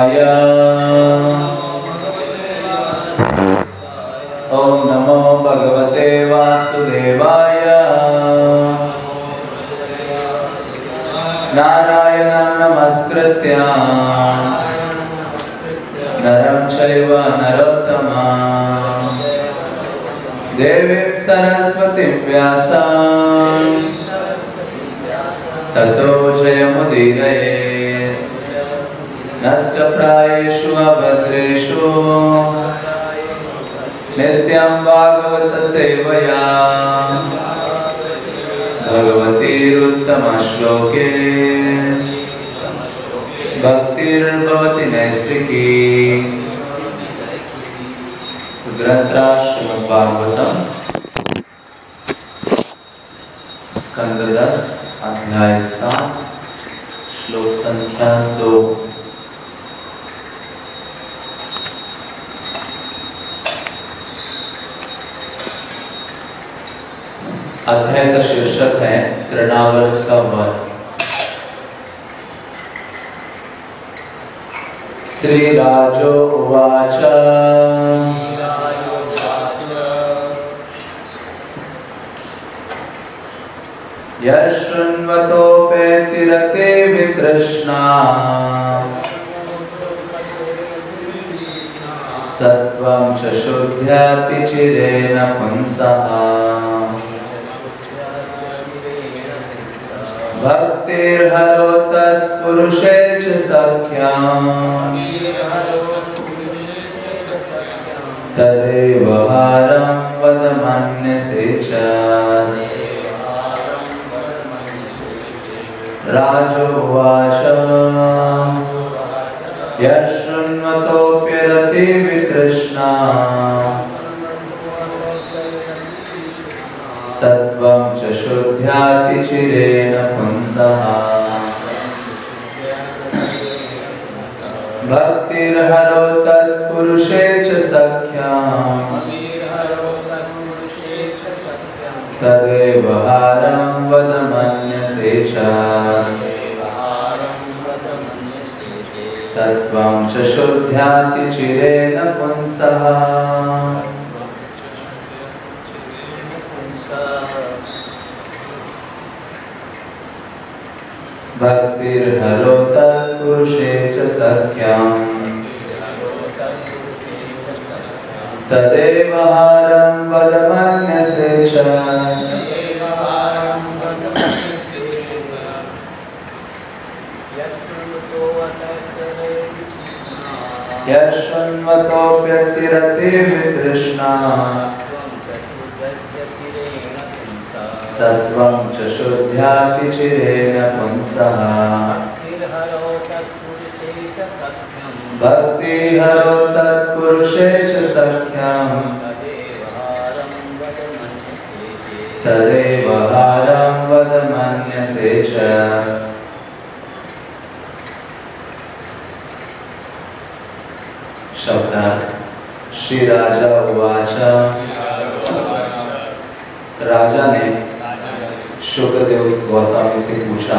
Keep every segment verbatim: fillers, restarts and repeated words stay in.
वासुदेवाय। ओम नमो भगवते वासुदेवाय। नारायणं नमस्कृत्य नरं चैव नरोत्तमं देवीं सरस्वतीं व्यासं ततो जयमुदीरयेत्। नष्टप्रायेषु अभद्रेषु नित्यं भागवत सेवया भगवतीरुत्तमश्लोके भक्तिर्भवति नैष्ठिकी। ग्रंथराज श्रीमद् भागवतम स्कंद दस अध्याय सात श्लोक संख्या दो। अध्याय का शीर्षक है तृणावर्त का वर। श्री राजो उवाच यशृण्वतोपेति रते वितृष्णा सत्वं च शुद्ध्यति चिरेण पुंसः। भक्तिर्हरो तत्पुरुषे च सख्याम् तदेव हारं वद मन्यसे च। राजोवाच यशृण्वतोऽप्यरति वितृष्णा सत्वं च शुद्ध्याति चिरेण पुंसः। भक्तिर्हरो तत्पुरुषे च सख्याम् तदेव हारं वद मन्यसे च। सत्वं च शुद्ध्याति चिरेण पुंसः। भक्तिर्हरो तत्पुरुषे च सख्याम् तदेव हारं वद मन्यसे च। यशृण्वतोऽप्यतिरते वितृष्णा सत्वं च शुद्ध्याति चिरेण पुंसः। भक्तिर्हरो तत्पुरुषे च सख्याम् तदेव हारं वद मन्यसे च। शब्दार्थ। श्री राजा उवाच। राजा ने शुकदेव गोस्वामी से पूछा,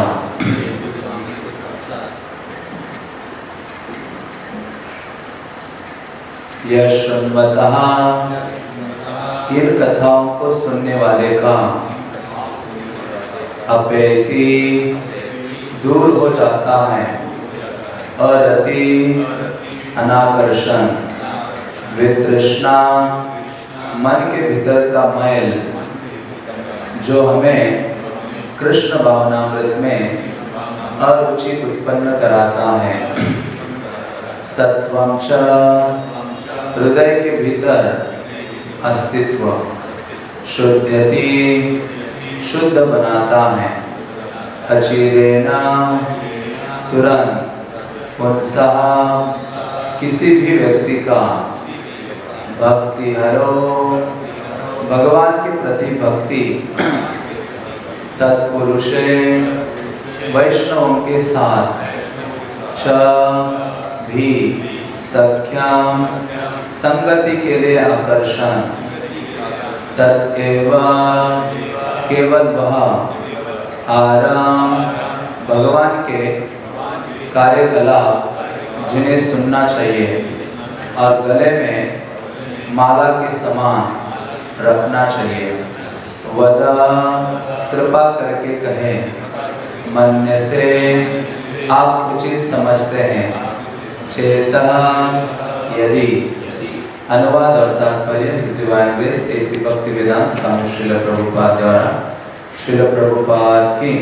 यशृण्वतः इन कथाओं को सुनने वाले का अपेति दूर हो जाता है और अति अनाकर्षण वितृष्णा मन के भीतर का मैल जो हमें कृष्ण भावनामृत में अरुचि उत्पन्न कराता है। सत्वं च हृदय के भीतर अस्तित्व शुद्ध्यति शुद्ध बनाता है। अचिरेण तुरंत पुंसः किसी भी व्यक्ति का भक्ति हरो भगवान के प्रति भक्ति तत्पुरुषे वैष्णवों के साथ च भी सख्याम संगति के लिए आकर्षण तत्एव केवल वह आराम भगवान के कार्यकलाप जिन्हें सुनना चाहिए और गले में माला के समान रखना चाहिए। वदा कृपा करके कहें, मन्य से आप उचित समझते हैं। चेता यदि। अनुवाद और तात्पर्य ऐसी भक्ति वेदांत स्वामी श्रील प्रभुपाद द्वारा श्रील प्रभुपाद की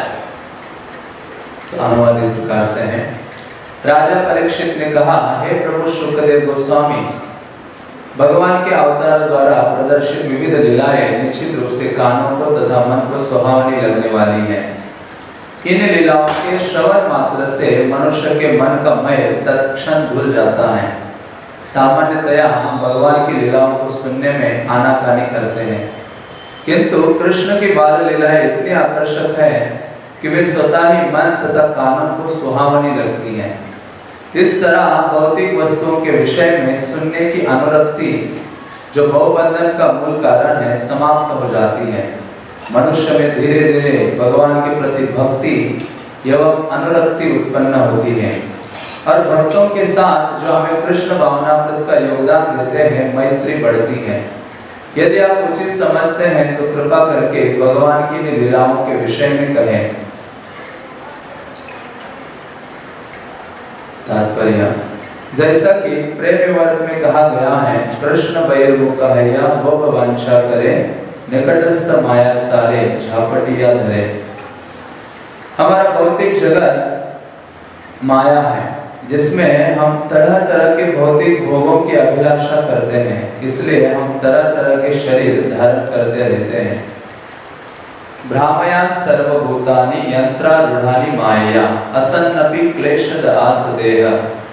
तो अनुवाद इस प्रकार से है। राजा परीक्षित ने कहा, हे प्रभु शुक्रदेव गोस्वामी, भगवान के अवतार द्वारा प्रदर्शित विविध लीलाएं निश्चित रूप से कानों को तथा मन को सुहावनी लगने वाली हैं। इन लीलाओं के श्रवण मात्र से मनुष्य के मन का मय तत्क्षण धुल जाता है। सामान्यतया हम भगवान की लीलाओं को सुनने में आनाकानी करते हैं, किंतु कृष्ण की बाल लीलाएं इतनी आकर्षक है कि वे स्वतः ही मन तथा कानों को सुहावनी लगती हैं। इस तरह भौतिक वस्तुओं के विषय में सुनने की अनुरक्ति, जो भवबंधन का मूल कारण है, समाप्त हो जाती है। मनुष्य में धीरे धीरे भगवान के प्रति भक्ति एवं अनुरक्ति उत्पन्न होती है और भक्तों के साथ जो हमें कृष्ण भावनामृत का योगदान देते हैं, मैत्री बढ़ती है। यदि आप उचित समझते हैं तो कृपा करके भगवान की लीलाओं के विषय में कहें। तात्पर्य, जैसा कि प्रेम वर्ग में कहा गया है, कृष्ण बहिर्मुख है या भोग वांछा करे, निकटस्थ माया तारे झापटिया धरे। हमारा भौतिक जगत माया है, जिसमें हम तरह तरह के भौतिक भोगों की अभिलाषा करते हैं, इसलिए हम तरह तरह के शरीर धारण करते रहते हैं। भ्रामयान सर्वभूतानि यंत्रारूढ़ानि माया असन्नपि क्लेशद आसदेह।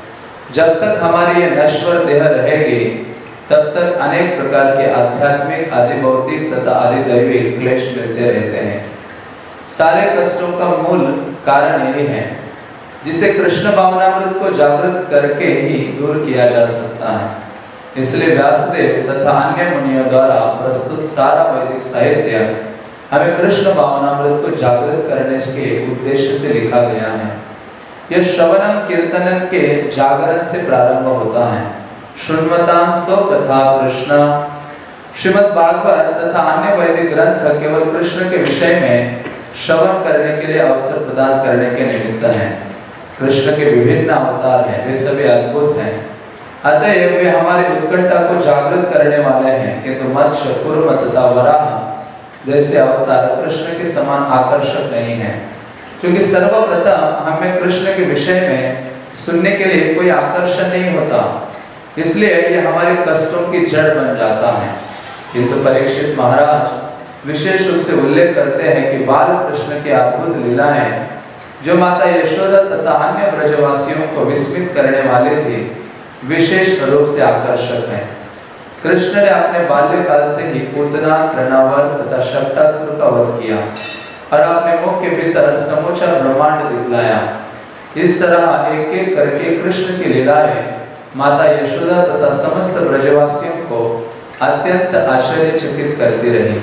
जब तक हमारी ये नश्वर देह रहेगी, तब तक अनेक प्रकार के आध्यात्मिक, अधिभौतिक तथा अधिदैविक क्लेश मिलते रहते हैं। सारे कष्टों का मूल कारण यही है, जिसे कृष्ण भावनामृत को जागृत करके ही दूर किया जा सकता है। इसलिए व्यासदेव तथा अन्य मुनियों द्वारा प्रस्तुत सारा वैदिक साहित्य हमें कृष्ण भावनामृत को जागृत करने के उद्देश्य से लिखा गया है। यह श्रवणम कीर्तनम के जागरण से प्रारंभ होता है। शृण्वतां सो कथा कृष्ण। श्रीमद् भागवत तथा अन्य वैदिक ग्रंथ केवल कृष्ण के विषय में श्रवण करने के लिए अवसर प्रदान करने के निमित्त हैं। कृष्ण के विभिन्न अवतार हैं, वे सभी अद्भुत हैं, अतएव वे हमारी उत्कंठा को जागृत करने वाले हैं। किंतु मत्स्य, कूर्म तथा वराह जैसे अवतार कृष्ण के समान आकर्षक नहीं है, क्योंकि सर्वप्रथम हमें कृष्ण के विषय में सुनने के लिए कोई आकर्षण नहीं होता, इसलिए यह हमारे कष्टों की जड़ बन जाता है। किंतु परीक्षित महाराज विशेष रूप से उल्लेख करते हैं कि बाल कृष्ण की अद्भुत लीलाएं, जो माता यशोदा तथा अन्य ब्रजवासियों को विस्मित करने वाली थी, विशेष रूप से आकर्षक हैं। कृष्ण ने अपने बाल्यकाल से ही पूतना, तृणावर तथा शक्टासुर का वध किया और अपने मुख के भीतर समूचा ब्रह्मांड दिखलाया। इस तरह एक एक करके कृष्ण की लीलाएं माता यशोदा तथा समस्त ब्रजवासियों को अत्यंत आश्चर्यचकित करती रही।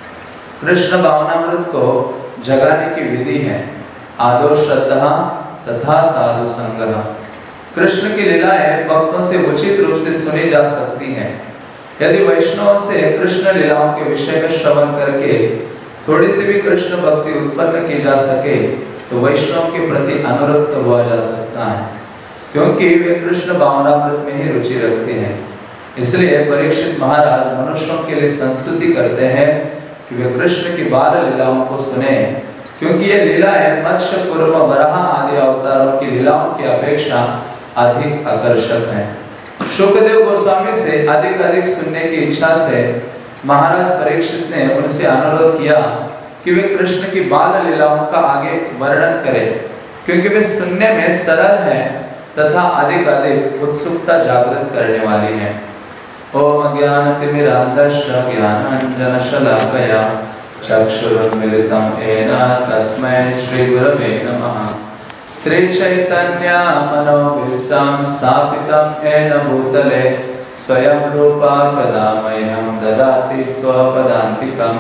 कृष्ण भावनामृत को जगाने की विधि है आदो श्रद्धा तथा साधु संगः। कृष्ण की लीलाएं भक्तों से उचित रूप से सुनी जा सकती हैं। यदि वैष्णव से कृष्ण लीलाओं के विषय में श्रवण करके थोड़ी सी भी कृष्ण भक्ति उत्पन्न की जा सके, तो वैष्णव के प्रति अनुरक्त हुआ जा सकता है, क्योंकि वे कृष्ण भावनामृत में ही रुचि रखते हैं। इसलिए परीक्षित महाराज मनुष्यों के लिए संस्तुति करते हैं कि वे कृष्ण की बाल लीलाओं को सुने, क्योंकि ये लीलाएं मत्स्य, कूर्म, वराह आदि अवतारों की लीलाओं की अपेक्षा अधिक आकर्षक हैं। शुकदेव गोस्वामी से अधिक अधिक सुनने की इच्छा से महाराज परीक्षित ने उनसे अनुरोध किया कि वे कृष्ण की बाल लीलाओं का आगे वर्णन करें, क्योंकि वे सुनने में सरल है तथा अधिक अधिक उत्सुकता जागृत करने वाली है। ओम ज्ञानतिमिरान्धस्य ज्ञानाञ्जनशलाकया चक्षुरुन्मीलितं येन तस्मै श्रीगुरवे नमः। श्री चैतन्य मनोभीष्टं स्थापितं येन भूतले स्वयं रूपा कदा मह्यं ददाति स्वपदान्तिकं।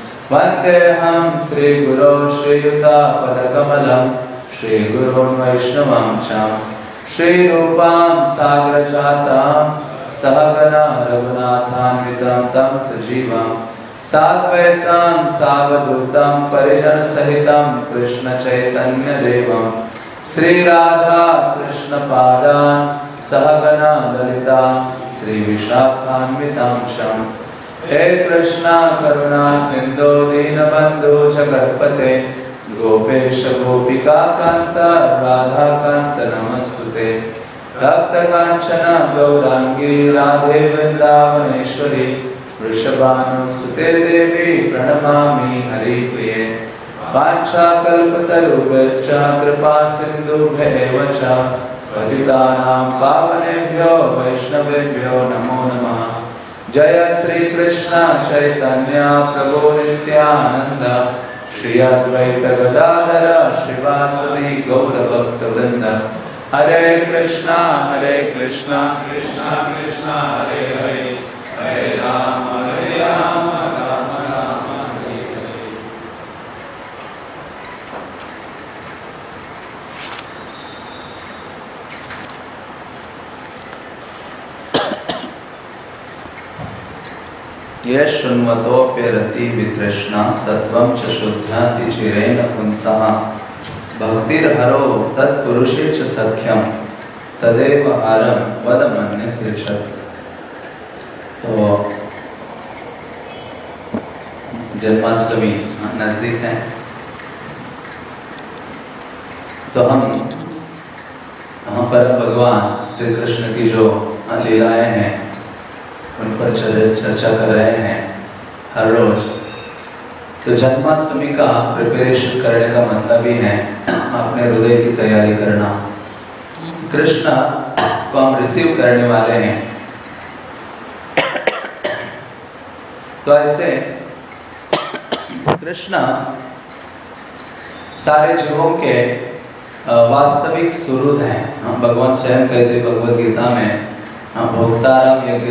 वन्देऽहं श्रीगुरो श्रीयुतापदकमलं श्रीगुरोन् वैष्णवांश्च श्री रूपां सागर जातां सहगना रघुनाथान्वितं तं सजीवं साद्वैतां सावधूतं परिजन सहितं कृष्ण चैतन्य देवं श्री राधा कृष्ण पादान् सहगना ललिता श्री विशाखान्वितांशं हे कृष्णा करुणा सिंधु दीनबंधु जगत्पते गोपेश गोपिका कांत राधा कांत नमस्तुते भक्त कांचन गौरांगी राधे वृंदावनेश्वरी वृषभानुसुते देवी प्रणमामि हरिप्रिये वाञ्छाकल्पतरुभ्यश्च कृपा सिन्धुभ्येव च पतितानां पावनेभ्यो वैष्णवेभ्यो नमो नमः। जय श्री कृष्ण चैतन्य प्रभु नित्यानंद श्री अद्वैत गदाधर श्रीवासदि गौर भक्तवृंद। हरे कृष्णा हरे कृष्णा कृष्णा कृष्णा हरे हरे हरे राम हरे राम राम राम हरे हरे। ये शृण्वतोऽप्यरति वितृष्णा सत्वं च शुद्धाति चिरेण पुंसः भक्तिर्हरो तत्पुरुषे च सख्यं तदेव हारं वद मन्यसे च। तो जन्माष्टमी नजदीक है, तो हम यहाँ पर भगवान श्री कृष्ण की जो लीलाएं हैं उन पर चर्चा कर रहे हैं हर रोज। तो जन्माष्टमी का प्रिपरेशन करने का मतलब ही है अपने हृदय की तैयारी करना। कृष्ण को हम रिसीव करने वाले हैं, तो ऐसे कृष्ण सारे जीवों के वास्तविक सुहृद हैं। भगवान स्वयं कहते भगवद गीता में भोक्तारं यज्ञ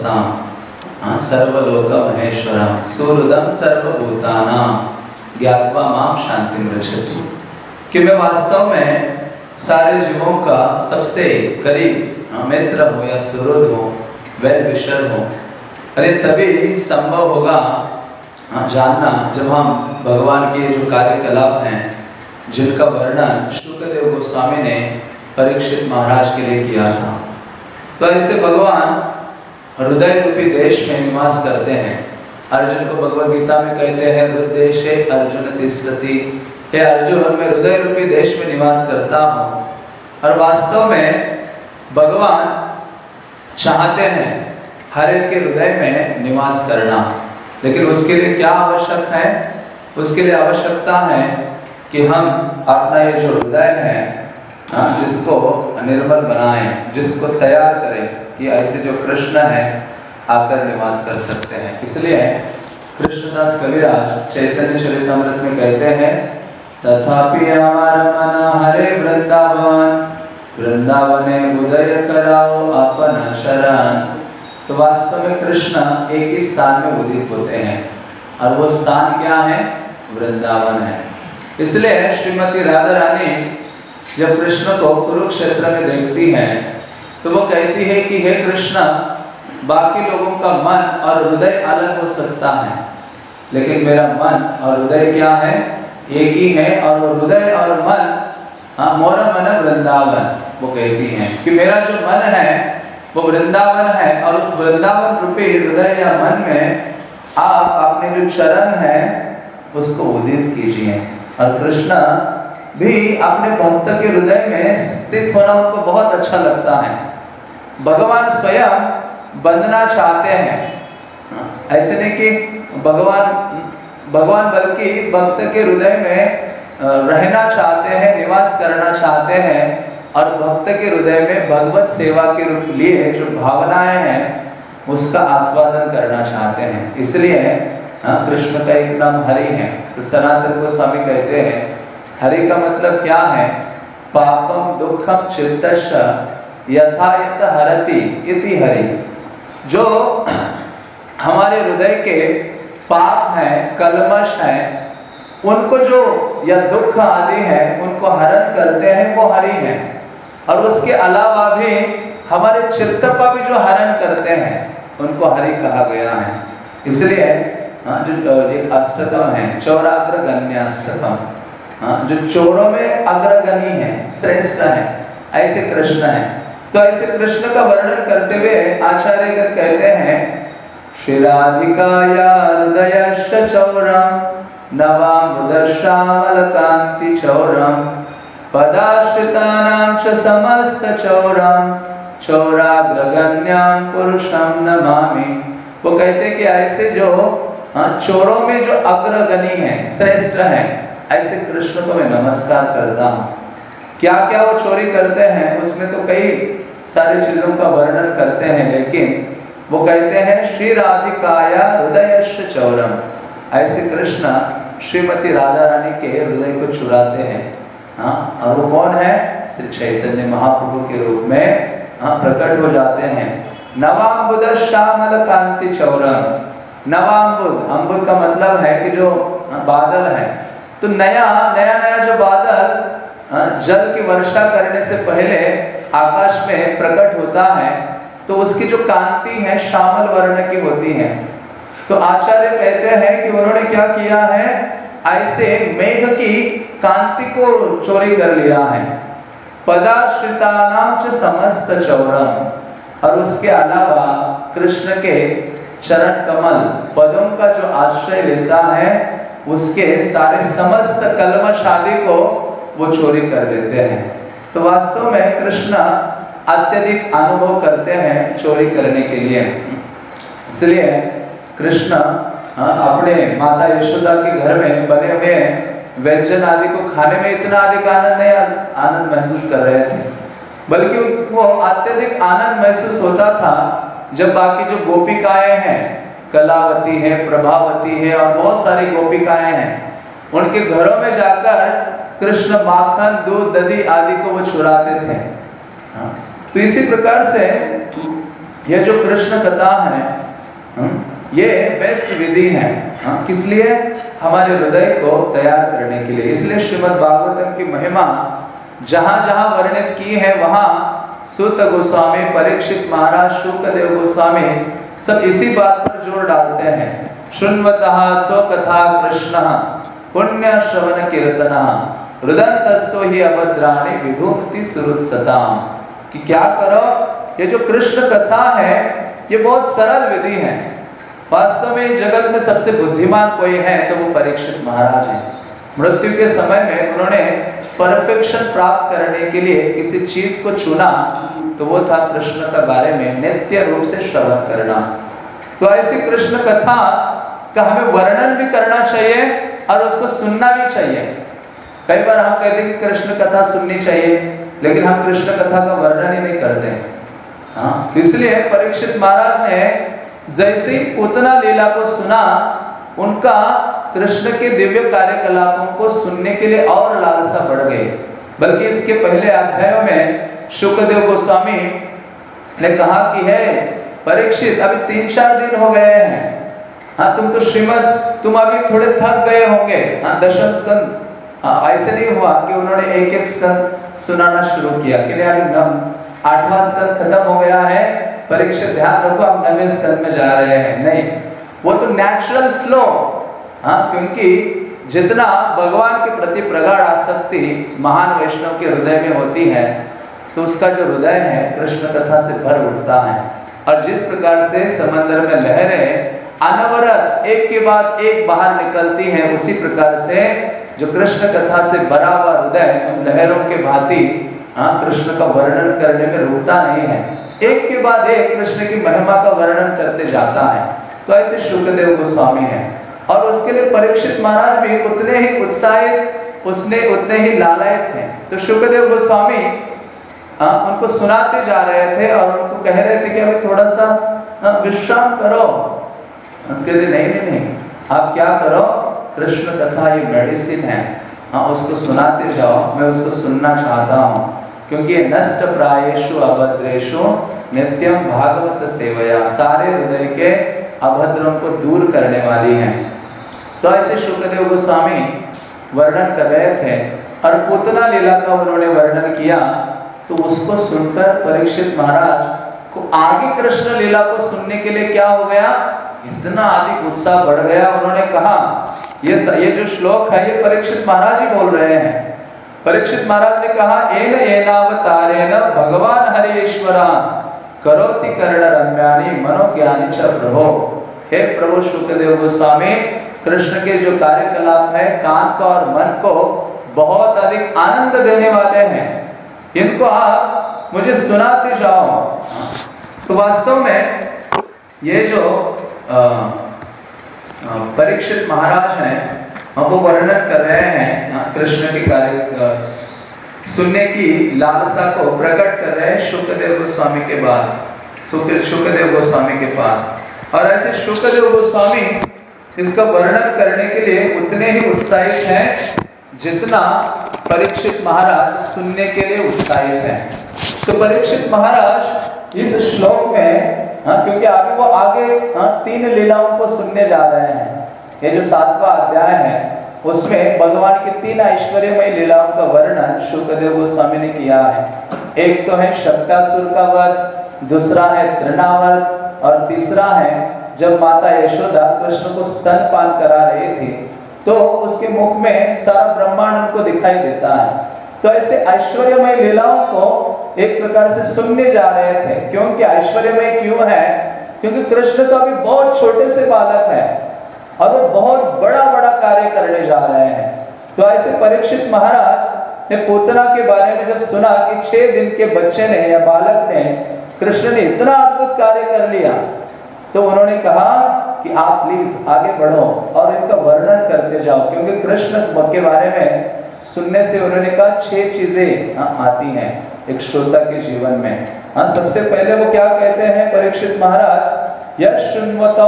तपसां सर्वलोक महेश्वरं सुहृदं सर्वभूतानां ज्ञात्वा मां शांतिं रक्षति। कि मैं वास्तव में सारे जीवों का सबसे करीब मित्र हूँ या सुहृद हूँ, वेल विशर हूँ। अरे तभी संभव होगा जानना जब हम भगवान के जो कार्यकलाप हैं जिनका वर्णन शुक्रदेव गोस्वामी ने परीक्षित महाराज के लिए किया था। तो ऐसे भगवान हृदय रूपी देश में निवास करते हैं। अर्जुन को भगवद गीता में कहते हैं हृदयेशे अर्जुन तिष्ठति। हे अर्जुन, मैं हृदय रूपी देश में निवास करता हूँ। और वास्तव में भगवान चाहते हैं हर एक के हृदय में निवास करना, लेकिन उसके लिए क्या आवश्यक है? उसके लिए आवश्यकता है कि हम अपना ये जो हृदय है जिसको निर्मल बनाएं, जिसको तैयार करें कि ऐसे जो कृष्ण है आकर निवास कर सकते हैं। इसलिए कृष्णदास कविराज चैतन्य चरितमृत में कहते हैं तथापि हमारा मन हरे वृंदावन, वृंदावने उदय कराओ अपना शरण। तो वास्तव में कृष्ण एक ही स्थान में उदित होते हैं और वो स्थान क्या है? वृंदावन है। इसलिए श्रीमती राधा रानी जब कृष्ण को कुरुक्षेत्र में देखती हैं तो वो कहती है कि हे कृष्ण, बाकी लोगों का मन और हृदय अलग हो सकता है, लेकिन मेरा मन और हृदय क्या है? एक ही है। और वो हृदय और मन, हाँ, मोरा मन वृंदावन, वो कहती हैं कि मेरा जो मन है वो वृंदावन है। और उस वृंदावन रूपी हृदय या मन में आप अपने जो चरण है उसको उदित कीजिए। और कृष्ण भी अपने भक्त के हृदय में स्थित होना उनको बहुत अच्छा लगता है। भगवान स्वयं बंधना चाहते हैं, ऐसे नहीं कि भगवान भगवान बल्कि भक्त के हृदय में रहना चाहते हैं, निवास करना चाहते हैं। और भक्त के हृदय में भगवत सेवा के लिए जो भावनाएं हैं उसका आस्वादन करना चाहते हैं। इसलिए कृष्ण का एक नाम हरि है। तो सनातन गोस्वामी कहते हैं हरि का मतलब क्या है? पापम दुखम चित्तश्च यथायथ हरति इति हरि। जो हमारे हृदय के पाप हैं, कलमश हैं, उनको जो या दुख आदि है उनको हरण करते हैं वो हरि हैं। और उसके अलावा भी हमारे चित्त का भी जो हरण करते हैं उनको हरि कहा गया है। इसलिए हाँ, जो एक अष्टकम है चौराग्रगण्य अष्टकम, हाँ, जो चोरों में अग्रगणी है, श्रेष्ठ है, ऐसे कृष्ण है। तो ऐसे कृष्ण का वर्णन करते हुए आचार्य कहते हैं श्री राधिकाया हृदयश्च चौरम नवामुदश्यामल कांति चौरम पदाश्रितानां च समस्त चौरम चौराग्रगण्यां पुरुषं नमामि। वो कहते कि ऐसे जो हाँ, चोरों में जो अग्रगणी है, श्रेष्ठ है, ऐसे कृष्ण को मैं नमस्कार करता हूँ। क्या क्या वो चोरी करते हैं उसमें तो कई सारी चीजों का वर्णन करते हैं, लेकिन वो कहते हैं श्री राधिकाया हृदयश्च चौरम, ऐसे कृष्ण श्रीमती राधा रानी के हृदय को चुराते हैं। हाँ, और वो कौन है? श्री चैतन्य महाप्रभु के रूप में हाँ प्रकट हो जाते हैं। नवाम्बुद श्यामल कांति चौरम, नवाम्बुद, अम्बुद का मतलब है कि जो बादल है, तो नया नया नया जो बादल जल की वर्षा करने से पहले आकाश में प्रकट होता है, तो उसकी जो कांति है श्यामल वर्ण की होती है। तो आचार्य कहते हैं कि उन्होंने क्या किया है, ऐसे मेघ की कांति को चोरी कर लिया है। पदाश्रितानां च समस्त चौरम, और उसके अलावा कृष्ण के चरण कमल पदों का जो आश्रय लेता है उसके सारे समस्त कलमश आदि को वो चोरी कर लेते हैं। तो वास्तव में कृष्ण अत्यधिक अनुभव करते हैं चोरी करने के लिए। इसलिए कृष्ण अपने माता यशोदा के घर में बने हुए व्यंजन आदि को खाने में इतना अधिक आनंद नहीं आनंद महसूस कर रहे थे, बल्कि उनको अत्यधिक आनंद महसूस होता था जब बाकी जो गोपिकाएं हैं, कलावती है, प्रभावती है और बहुत सारी गोपिकाएं हैं, उनके घरों में जाकर कृष्ण माखन, दूध, दही आदि को वो चुराते थे। तो इसी प्रकार से यह जो कृष्ण कथा है ये बेस्ट विधि है। किस लिए? हमारे हृदय को तैयार करने के लिए। इसलिए श्रीमद् भागवतम की महिमा जहां जहां वर्णित की है वहां सूत गोस्वामी, परीक्षित महाराज, शुकदेव गोस्वामी सब इसी बात पर जोर डालते हैं। शृण्वतः सो कथा कृष्ण पुण्य श्रवण कीर्तनः रुदन्तस्तो हि अभद्राणि विधुक्ति सुहृत्सताम्। कि क्या करो, ये जो कृष्ण कथा है ये बहुत सरल विधि है। वास्तव में जगत में सबसे बुद्धिमान कोई है तो वो परीक्षित महाराज हैं। मृत्यु के समय में उन्होंने परफेक्शन प्राप्त करने के लिए किसी चीज को चुना, तो वो था कृष्ण के बारे में नित्य रूप से श्रवण करना। तो ऐसी कृष्ण कथा का हमें वर्णन भी करना चाहिए और उसको सुनना भी चाहिए। कई बार हम कहते हैं कि कृष्ण कथा सुननी चाहिए, लेकिन हम कृष्ण कथा का वर्णन ही नहीं करते हैं। हाँ, तो इसलिए परीक्षित महाराज ने जैसे ही पूतना लीला को सुना, उनका कृष्ण के दिव्य कार्यकलापों को सुनने के लिए और लालसा बढ़ गई। बल्कि इसके पहले अध्यायों में शुकदेव गोस्वामी ने कहा कि है परीक्षित, अभी तीन चार दिन हो गए हैं, हाँ तुम तो श्रीमद तुम अभी थोड़े थक गए होंगे। हाँ, दशम स्कंद, हाँ ऐसे नहीं हुआ कि उन्होंने एक एक स्कंद सुनाना शुरू किया कि नहीं अभी आठवां स्कंद खत्म हो गया है, परीक्षित ध्यान रखो अब नवे स्कंद में जा रहे हैं। नहीं, वो तो नेचुरल फ्लो। हाँ, क्योंकि जितना भगवान के प्रति प्रगाढ़ आसक्ति महान वैष्णव के हृदय में होती है, तो उसका जो हृदय है कृष्ण कथा से भर उठता है। और जिस प्रकार से समंदर में लहरें अनवरत एक के बाद एक बाहर निकलती हैं, उसी प्रकार से जो कृष्ण कथा से भरा हुआ हृदय उन लहरों के भांति हाँ कृष्ण का वर्णन करने में रुकता नहीं है, एक के बाद एक कृष्ण की महिमा का वर्णन करते जाता है। तो ऐसे शुकदेव गोस्वामी हैं, और उसके लिए परीक्षित महाराज भी उतने ही उत्साहित, उसने उतने ही लालायित थे। तो शुकदेव गोस्वामी आ, उनको सुनाते जा रहे थे और उनको कह रहे थे कि अभी थोड़ा सा विश्राम करो। कहते नहीं नहीं नहीं, आप क्या करो, कृष्ण कथा ये मेडिसिन है, हाँ उसको सुनाते जाओ, मैं उसको सुनना चाहता हूँ, क्योंकि ये नष्ट प्रायेषु अभद्रेषु नित्यम भागवत सेवया, सारे हृदय के अभद्रों को दूर करने वाली है। तो ऐसे शुकदेव गोस्वामी वर्णन कर रहे थे और पूतना लीला का उन्होंने वर्णन किया तो उसको सुनकर परीक्षित महाराज को आगे कृष्ण लीला को सुनने के लिए क्या हो गया, इतना अधिक उत्साह बढ़ गया। उन्होंने कहा ये ये जो श्लोक है ये परीक्षित महाराज ही बोल रहे हैं। परीक्षित महाराज ने कहा एन एनावतारेण भगवान हरेश्वरा करोति कर्ण रम्यानि मनोज्ञानि च प्रभो। हे प्रभु शुकदेव गोस्वामी, कृष्ण के जो कार्यकलाप है कान को और मन को बहुत अधिक आनंद देने वाले हैं, इनको आप मुझे सुनाते जाओ। तो वास्तव में ये जो परीक्षित महाराज हैं वो वर्णन कर रहे हैं कृष्ण के कार्य सुनने की लालसा को प्रकट कर रहे हैं शुकदेव गोस्वामी के बाद, शुकदेव गोस्वामी के पास। और ऐसे शुकदेव गोस्वामी इसका वर्णन करने के लिए उतने ही उत्साहित हैं जितना परीक्षित महाराज सुनने के लिए उत्साहित हैं। तो परीक्षित महाराज इस श्लोक में, हाँ, क्योंकि अभी वो आगे हाँ, तीन लीलाओं को सुनने जा रहे हैं। ये जो सातवां अध्याय है उसमें भगवान की तीन ऐश्वर्यमय लीलाओं का वर्णन शुकदेव गोस्वामी ने किया है। एक तो है शब्दासुर का वध, दूसरा है तृणावर्त और तीसरा है जब माता यशोदा कृष्ण को स्तनपान करा रही थी तो उसके मुख में सारा ब्रह्मांड उनको दिखाई देता है। तो ऐसे ऐश्वर्यमय लीलाओं को एक प्रकार से सुनने जा रहे थे। क्योंकि ऐश्वर्यमय क्यों है? क्योंकि कृष्ण तो अभी बहुत छोटे से बालक है और वो बहुत बड़ा बड़ा कार्य करने जा रहे हैं। तो ऐसे परीक्षित महाराज ने पूतना के बारे में जब सुना कि छह दिन के बच्चे ने या बालक ने कृष्ण ने इतना अद्भुत कार्य कर लिया, तो उन्होंने कहा कि आप प्लीज आगे बढ़ो और इनका वर्णन करते जाओ। क्योंकि कृष्ण के बारे में सुनने से उन्होंने कहा छह चीजें आती हैं एक श्रोता के जीवन में। हाँ, सबसे पहले वो क्या कहते हैं परीक्षित महाराज, यश शुण्वतो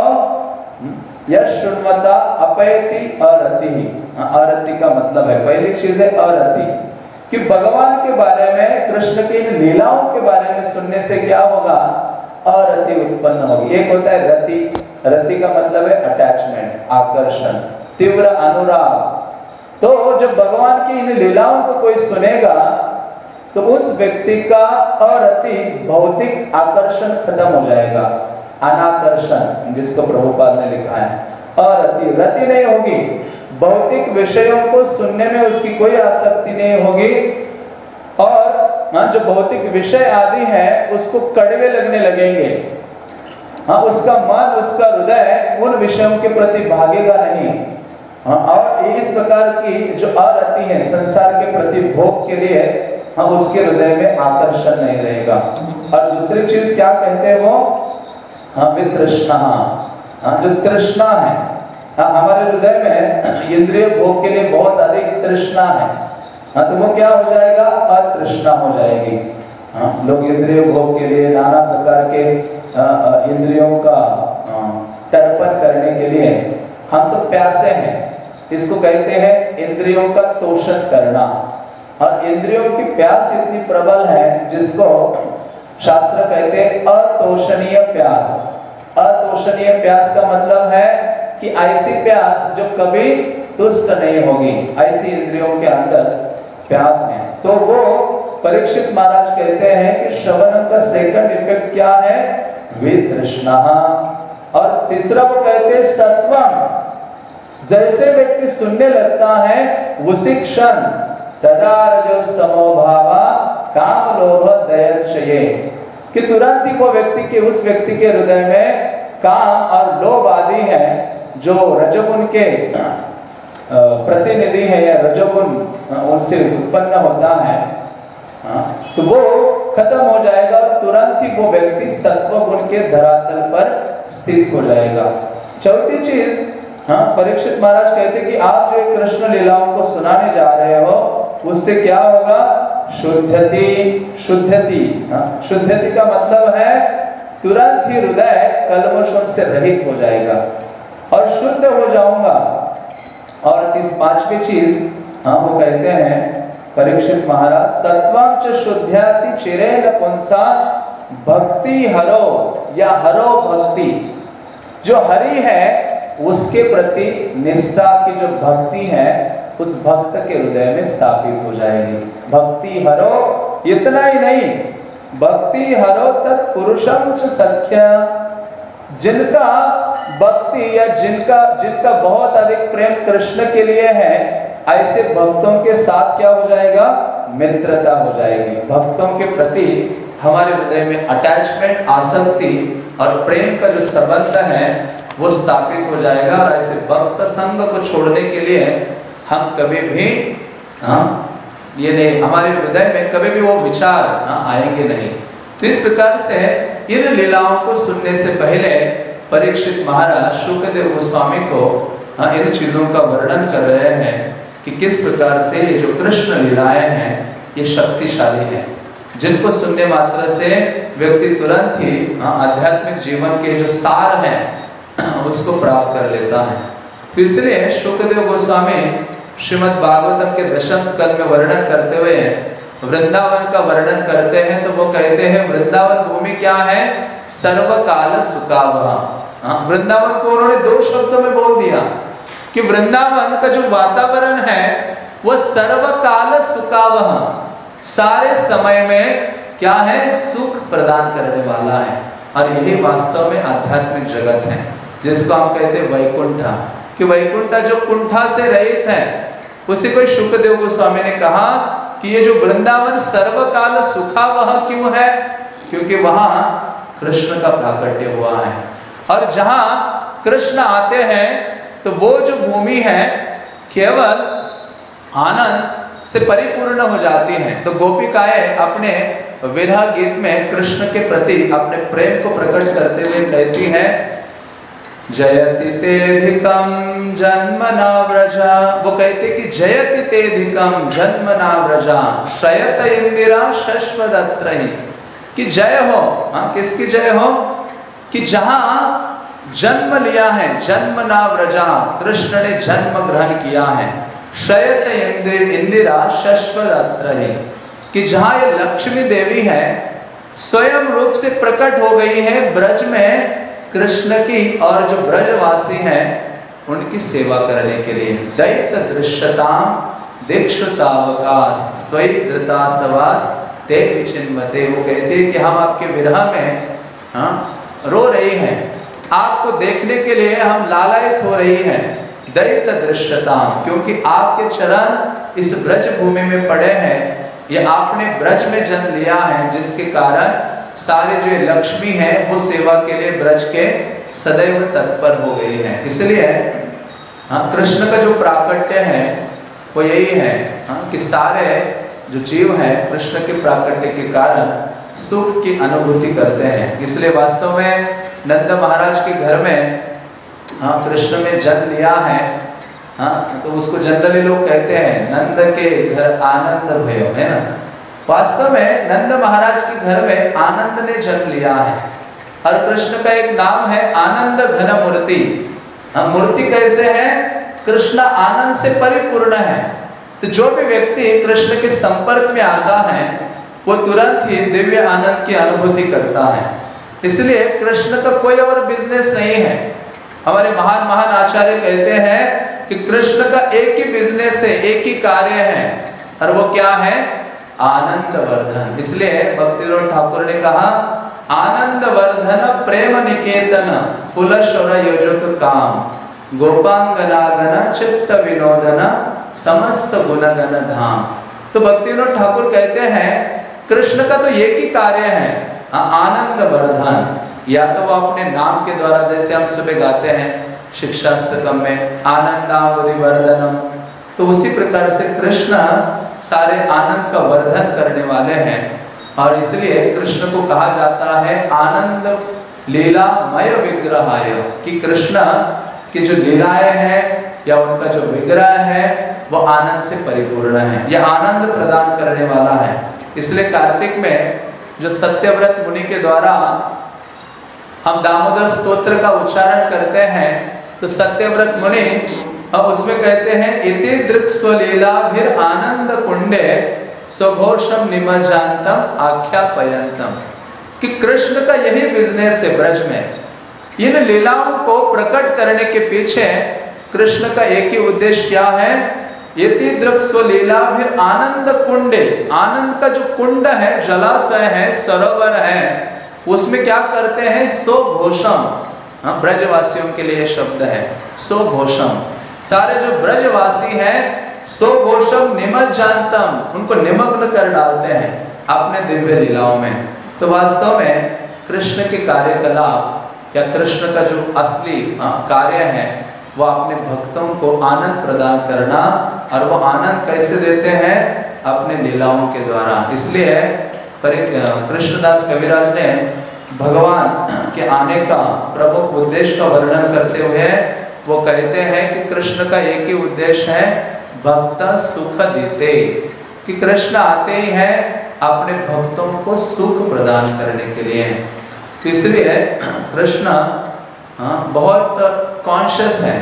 यश शुण्वता अपैति अरति। अरति का मतलब है, पहली चीज है अरति, कि भगवान के बारे में कृष्ण की इन लीलाओं के बारे में सुनने से क्या होगा, अरति उत्पन्न होगी। एक होता है रति, रति का मतलब है अटैचमेंट, आकर्षण, तीव्र अनुराग। तो जब भगवान की इन लीलाओं को कोई सुनेगा तो उस व्यक्ति का अरति भौतिक आकर्षण खत्म हो जाएगा, अनाकर्षण जिसको प्रभुपाद ने लिखा है। अरति, रति नहीं होगी, भौतिक विषयों को सुनने में उसकी कोई आसक्ति नहीं होगी और हाँ, जो भौतिक विषय आदि है उसको कड़वे लगने लगेंगे। हाँ, उसका मन, उसका हृदय उन विषयों के प्रति भागेगा नहीं। हाँ, और इस प्रकार की जो अरति है संसार के प्रति भोग के लिए, हाँ, उसके हृदय में आकर्षण नहीं रहेगा। और दूसरी चीज क्या कहते हैं वो, हाँ, वितृष्णा। हाँ, जो तृष्णा है, हाँ, हमारे हृदय में इंद्रिय भोग के लिए बहुत अधिक तृष्णा है। हाँ, तो वो क्या हो जाएगा, अतृष्णा हो जाएगी। हाँ, लोग इंद्रिय भोग के लिए नाना प्रकार के इंद्रियों का तर्पण करने के लिए हम सब प्यासे हैं। इसको कहते हैं इंद्रियों का तोषण करना। और इंद्रियों की प्यास इतनी प्रबल है जिसको शास्त्र कहते हैं अतोषणीय प्यास। अतोषणीय प्यास का मतलब है कि ऐसी प्यास जो कभी तुष्ट नहीं होगी, ऐसी इंद्रियों के अंदर प्यास है। तो वो परीक्षित महाराज कहते हैं कि श्रवणम का सेकंड इफेक्ट क्या है, वितृष्णा। और तीसरा वो कहते हैं सत्वम। जैसे व्यक्ति सुनने लगता है उसी क्षण तदा रजोस्तमो भावा काम लोभ दयक्षये, कि तुरंत ही वो व्यक्ति के उस व्यक्ति के हृदय में काम और लोभ आदि है जो रजोगुण के प्रतिनिधि है या रजोगुण उनसे उत्पन्न होता है, तो वो खत्म हो जाएगा और तुरंत ही वो व्यक्ति सत्व गुण के धरातल पर स्थित हो जाएगा। चौथी चीज, हाँ, परीक्षित महाराज कहते कि आप जो कृष्ण लीलाओं को सुनाने जा रहे हो उससे क्या होगा, शुद्धति। शुद्धति, हाँ, शुद्धति का मतलब है तुरंत ही हृदय कल्मषों से रहित हो जाएगा और शुद्ध हो जाऊंगा। और तीस पांचवी चीज, हाँ, वो कहते हैं परीक्षित महाराज, सत्वं च शुद्ध्यति चिरेण पुंसा भक्ति हरो, या हरो भक्ति। जो हरि है उसके प्रति निष्ठा की जो भक्ति है उस भक्त के हृदय में स्थापित हो जाएगी। भक्ति हरो, इतना ही नहीं, भक्ति हरो तत्पुरुषम च सख्या, जिनका भक्ति या जिनका जिनका बहुत अधिक प्रेम कृष्ण के लिए है, ऐसे भक्तों के साथ क्या हो जाएगा, मित्रता हो जाएगी। भक्तों के प्रति हमारे हृदय में अटैचमेंट, आसक्ति और प्रेम का जो संबंध है वो स्थापित हो जाएगा। और ऐसे भक्त संग को छोड़ने के लिए हम कभी भी हाँ ये नहीं, हमारे हृदय में कभी भी वो विचार हाँ आएंगे नहीं। तो इस प्रकार से इन लीलाओं को सुनने से पहले परीक्षित महाराज शुकदेव गोस्वामी को हाँ इन चीजों का वर्णन कर रहे हैं कि किस प्रकार से ये जो कृष्ण लीलाएं हैं ये शक्तिशाली है, जिनको सुनने मात्र से व्यक्ति तुरंत ही आध्यात्मिक जीवन के जो सार हैं उसको प्राप्त कर लेता है। तो इसलिए शुकदेव गोस्वामी श्रीमद् भागवतम के दशम स्कंद में वर्णन करते हुए वृंदावन का वर्णन करते हैं, तो वो कहते हैं वृंदावन भूमि क्या है, सर्वकाल सुखावह। वृंदावन को उन्होंने दो शब्दों में बोल दिया कि वृंदावन का जो वातावरण है वो सर्वकाल सुखावह, सारे समय में क्या है, सुख प्रदान करने वाला है। और यही वास्तव में आध्यात्मिक जगत है जिसको हम कहते हैं वैकुंठा, कि वैकुंठा जो कुंठा से रहित है। उसी को शुकदेव गोस्वामी ने कहा कि ये जो वृंदावन सर्वकाल सुखावह क्यों है, क्योंकि वहां कृष्ण का प्राकट्य हुआ है। और जहां कृष्ण आते हैं तो वो जो भूमि है केवल आनंद से परिपूर्ण हो जाती है। तो गोपिकाएं अपने विरह गीत में कृष्ण के प्रति अपने प्रेम को प्रकट करते हुए कहती हैं, जयति तेधिकम जन्मना व्रजा। वो कहते कि जयति तेधिकम जन्मना व्रजा शयत इंदिरा शश्वदत्रहि, कि जय हो। हाँ, किसकी जय हो, कि जहां जन्म लिया है, जन्मना व्रजा, कृष्ण ने जन्म ग्रहण किया है। शयत इंदिरा शश्वदत्रहि, कि जहां ये लक्ष्मी देवी है स्वयं रूप से प्रकट हो गई है ब्रज में कृष्ण की, और जो ब्रजवासी हैं उनकी सेवा करने के लिए। दैत दृश्यताम दीक्षुतावकाश स्वैधृता सवास ते विचिन्मते। वो कहते हैं कि हम आपके विरह में हाँ रो रही हैं, आपको देखने के लिए हम लालायित हो रही हैं। दैत दृश्यताम, क्योंकि आपके चरण इस ब्रज भूमि में पड़े हैं, ये आपने ब्रज में जन्म लिया है, जिसके कारण सारे जो लक्ष्मी हैं वो सेवा के लिए ब्रज के सदैव तत्पर हो गई हैं। इसलिए हाँ कृष्ण का जो प्राकट्य है वो यही है हाँ कि सारे जो जीव हैं कृष्ण के प्राकट्य के कारण सुख की अनुभूति करते हैं। इसलिए वास्तव में नंद महाराज के घर में हाँ कृष्ण ने जन्म लिया है हाँ, तो उसको जनरली लोग कहते हैं नंद के घर आनंद भयो, है ना। वास्तव में नंद महाराज के घर में आनंद ने जन्म लिया है, और कृष्ण का एक नाम है आनंद घन मूर्ति। हाँ, मूर्ति कैसे है, कृष्ण आनंद से परिपूर्ण है। तो जो भी व्यक्ति कृष्ण के संपर्क में आता है वो तुरंत ही दिव्य आनंद की अनुभूति करता है। इसलिए कृष्ण का कोई और बिजनेस नहीं है। हमारे महान महान आचार्य कहते हैं कि कृष्ण का एक ही बिजनेस है, एक ही कार्य है, और वो क्या है, आनंद वर्धन। इसलिए भक्तिविनोद ठाकुर ने कहा आनंद वर्धन प्रेम निकेतन फुल शौर योजक काम गोपांगनागन चित्त विनोदन समस्त गुणगण धाम। तो भक्तिविनोद ठाकुर कहते हैं कृष्ण का तो एक ही कार्य है आनंद वर्धन। या तो वो अपने नाम के द्वारा, जैसे हम सुबह गाते हैं शिक्षाष्टकम में आनंदावधि वर्धनम, तो उसी प्रकार से कृष्ण सारे आनंद का वर्धन करने वाले हैं। और इसलिए कृष्ण को कहा जाता है आनंद लीलामय विग्रहाय, कि कृष्ण की जो लीलाएं हैं या उनका जो विग्रह है वो आनंद से परिपूर्ण है, यह आनंद प्रदान करने वाला है। इसलिए कार्तिक में जो सत्यव्रत मुनि के द्वारा हम दामोदर स्तोत्र का उच्चारण करते हैं, तो सत्यव्रत मुनि उसमें कहते हैं इति दृक् स्वलीला फिर आनंद कुंडे स्वघोषम निमज्जान्तम आख्यापयन्तम, कि कृष्ण का यही बिजनेस है ब्रज में। इन लीलाओं को प्रकट करने के पीछे कृष्ण का एक ही उद्देश्य क्या है, यति दृक् स्वलीलाभिर आनंद कुंडे, आनंद का जो कुंड है, जलाशय है, सरोवर है, उसमें क्या करते हैं? सो घोषम, हाँ ब्रजवासियों के लिए शब्द है सो घोषम, सारे जो ब्रजवासी हैं सो घोषम निमज्जान्तम, उनको निमग्न कर डालते हैं अपने दिव्य लीलाओं में। तो वास्तव में कृष्ण के कार्यकलाप या कृष्ण का जो असली कार्य है वो अपने भक्तों को आनंद प्रदान करना, और वो आनंद कैसे देते हैं? अपने लीलाओं के द्वारा। इसलिए कृष्णदास कविराज ने भगवान के आने का प्रमुख उद्देश्य का वर्णन करते हुए वो कहते हैं कि कृष्ण का एक ही उद्देश्य है, भक्त सुख देते, कि कृष्ण आते ही हैं अपने भक्तों को सुख प्रदान करने के लिए। तो इसलिए कृष्ण हाँ बहुत कॉन्शियस है।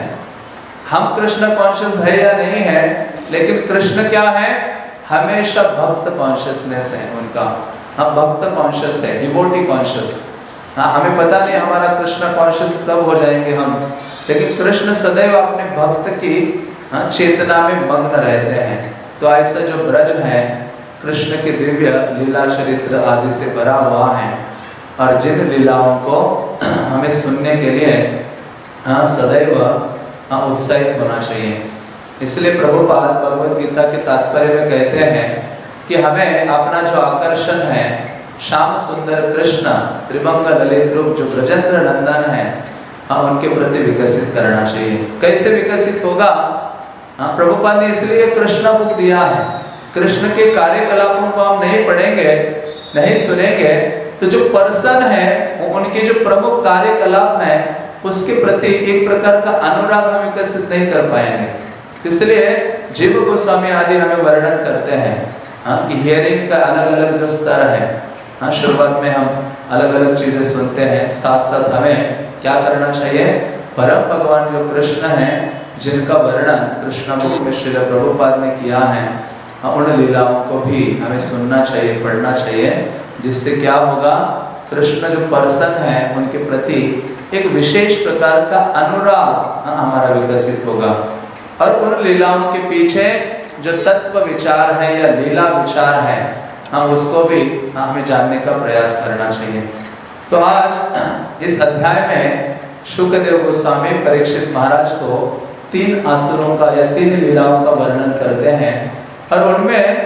हम कृष्ण कॉन्शियस है या नहीं है, लेकिन कृष्ण क्या है? हमेशा भक्त कॉन्शियसनेस है उनका। हम भक्त कॉन्शियस है, डिवोटी कॉन्शियस। हाँ हमें पता नहीं हमारा कृष्ण कॉन्शियस कब हो जाएंगे हम, लेकिन कृष्ण सदैव अपने भक्त की हाँ चेतना में मग्न रहते हैं। तो ऐसा जो ब्रज है कृष्ण के दिव्य लीला चरित्र आदि से भरा हुआ है, और जिन लीलाओं को हमें सुनने के लिए हाँ सदैव हाँ उत्साहित होना चाहिए। इसलिए प्रभुपाद भगवद गीता के तात्पर्य में कहते हैं कि हमें अपना जो आकर्षण है श्याम सुंदर कृष्ण त्रिभंग ललित रूप जो ब्रजेंद्र नंदन है, हाँ उनके प्रति विकसित करना चाहिए। कैसे विकसित होगा? हाँ प्रभुपाद ने इसलिए कृष्ण बुक दिया है। कृष्ण के कार्यकलापों को हम नहीं पढ़ेंगे, नहीं सुनेंगे, तो जो पर्सन है उनके जो प्रमुख कार्यकलाप है उसके प्रति एक प्रकार का अनुराग हम विकसित नहीं कर पाएंगे। इसलिए जीव गोस्वामी आदि हमें वर्णन करते हैं हाँ कि हियरिंग का अलग अलग जो स्तर है। हाँ शुरुआत में हम अलग अलग चीजें सुनते हैं, साथ साथ हमें क्या करना चाहिए? परम भगवान जो कृष्ण है जिनका वर्णन कृष्ण बुक में श्री प्रभुपाद ने किया है, उन लीलाओं को भी हमें सुनना चाहिए, पढ़ना चाहिए, जिससे क्या होगा? कृष्ण जो पर्सन है उनके प्रति एक विशेष प्रकार का अनुराग हमारा विकसित होगा। और उन लीलाओं के पीछे जो तत्व विचार है या लीला विचार है हाँ उसको भी हाँ, हमें जानने का प्रयास करना चाहिए। तो आज इस अध्याय में शुकदेव गोस्वामी परीक्षित महाराज को तीन आसुरों का या तीन लीलाओं का वर्णन करते हैं, और उनमें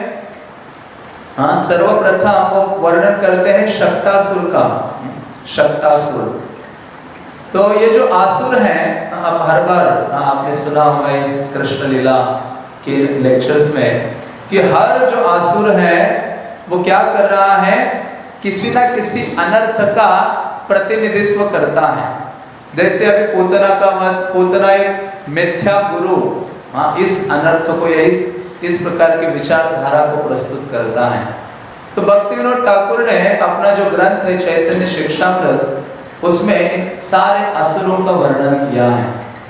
हाँ सर्वप्रथम वो वर्णन करते हैं शक्तासुर का। शक्तासुर, तो ये जो आसुर हैं, आप हर बार आपने सुना होगा इस कृष्ण लीला के लेक्चर्स में कि हर जो आसुर है वो क्या कर रहा है? किसी ना किसी अनर्थ का प्रतिनिधित्व करता है। जैसे अभी पूतना का मत, पूतना एक मिथ्या गुरु हाँ इस अनर्थ को या इस इस प्रकार की विचारधारा को प्रस्तुत करता है। तो भक्ति विनोद ठाकुर ने अपना जो ग्रंथ है चैतन्य शिक्षामृत, उसमें सारे असुरों का वर्णन किया है,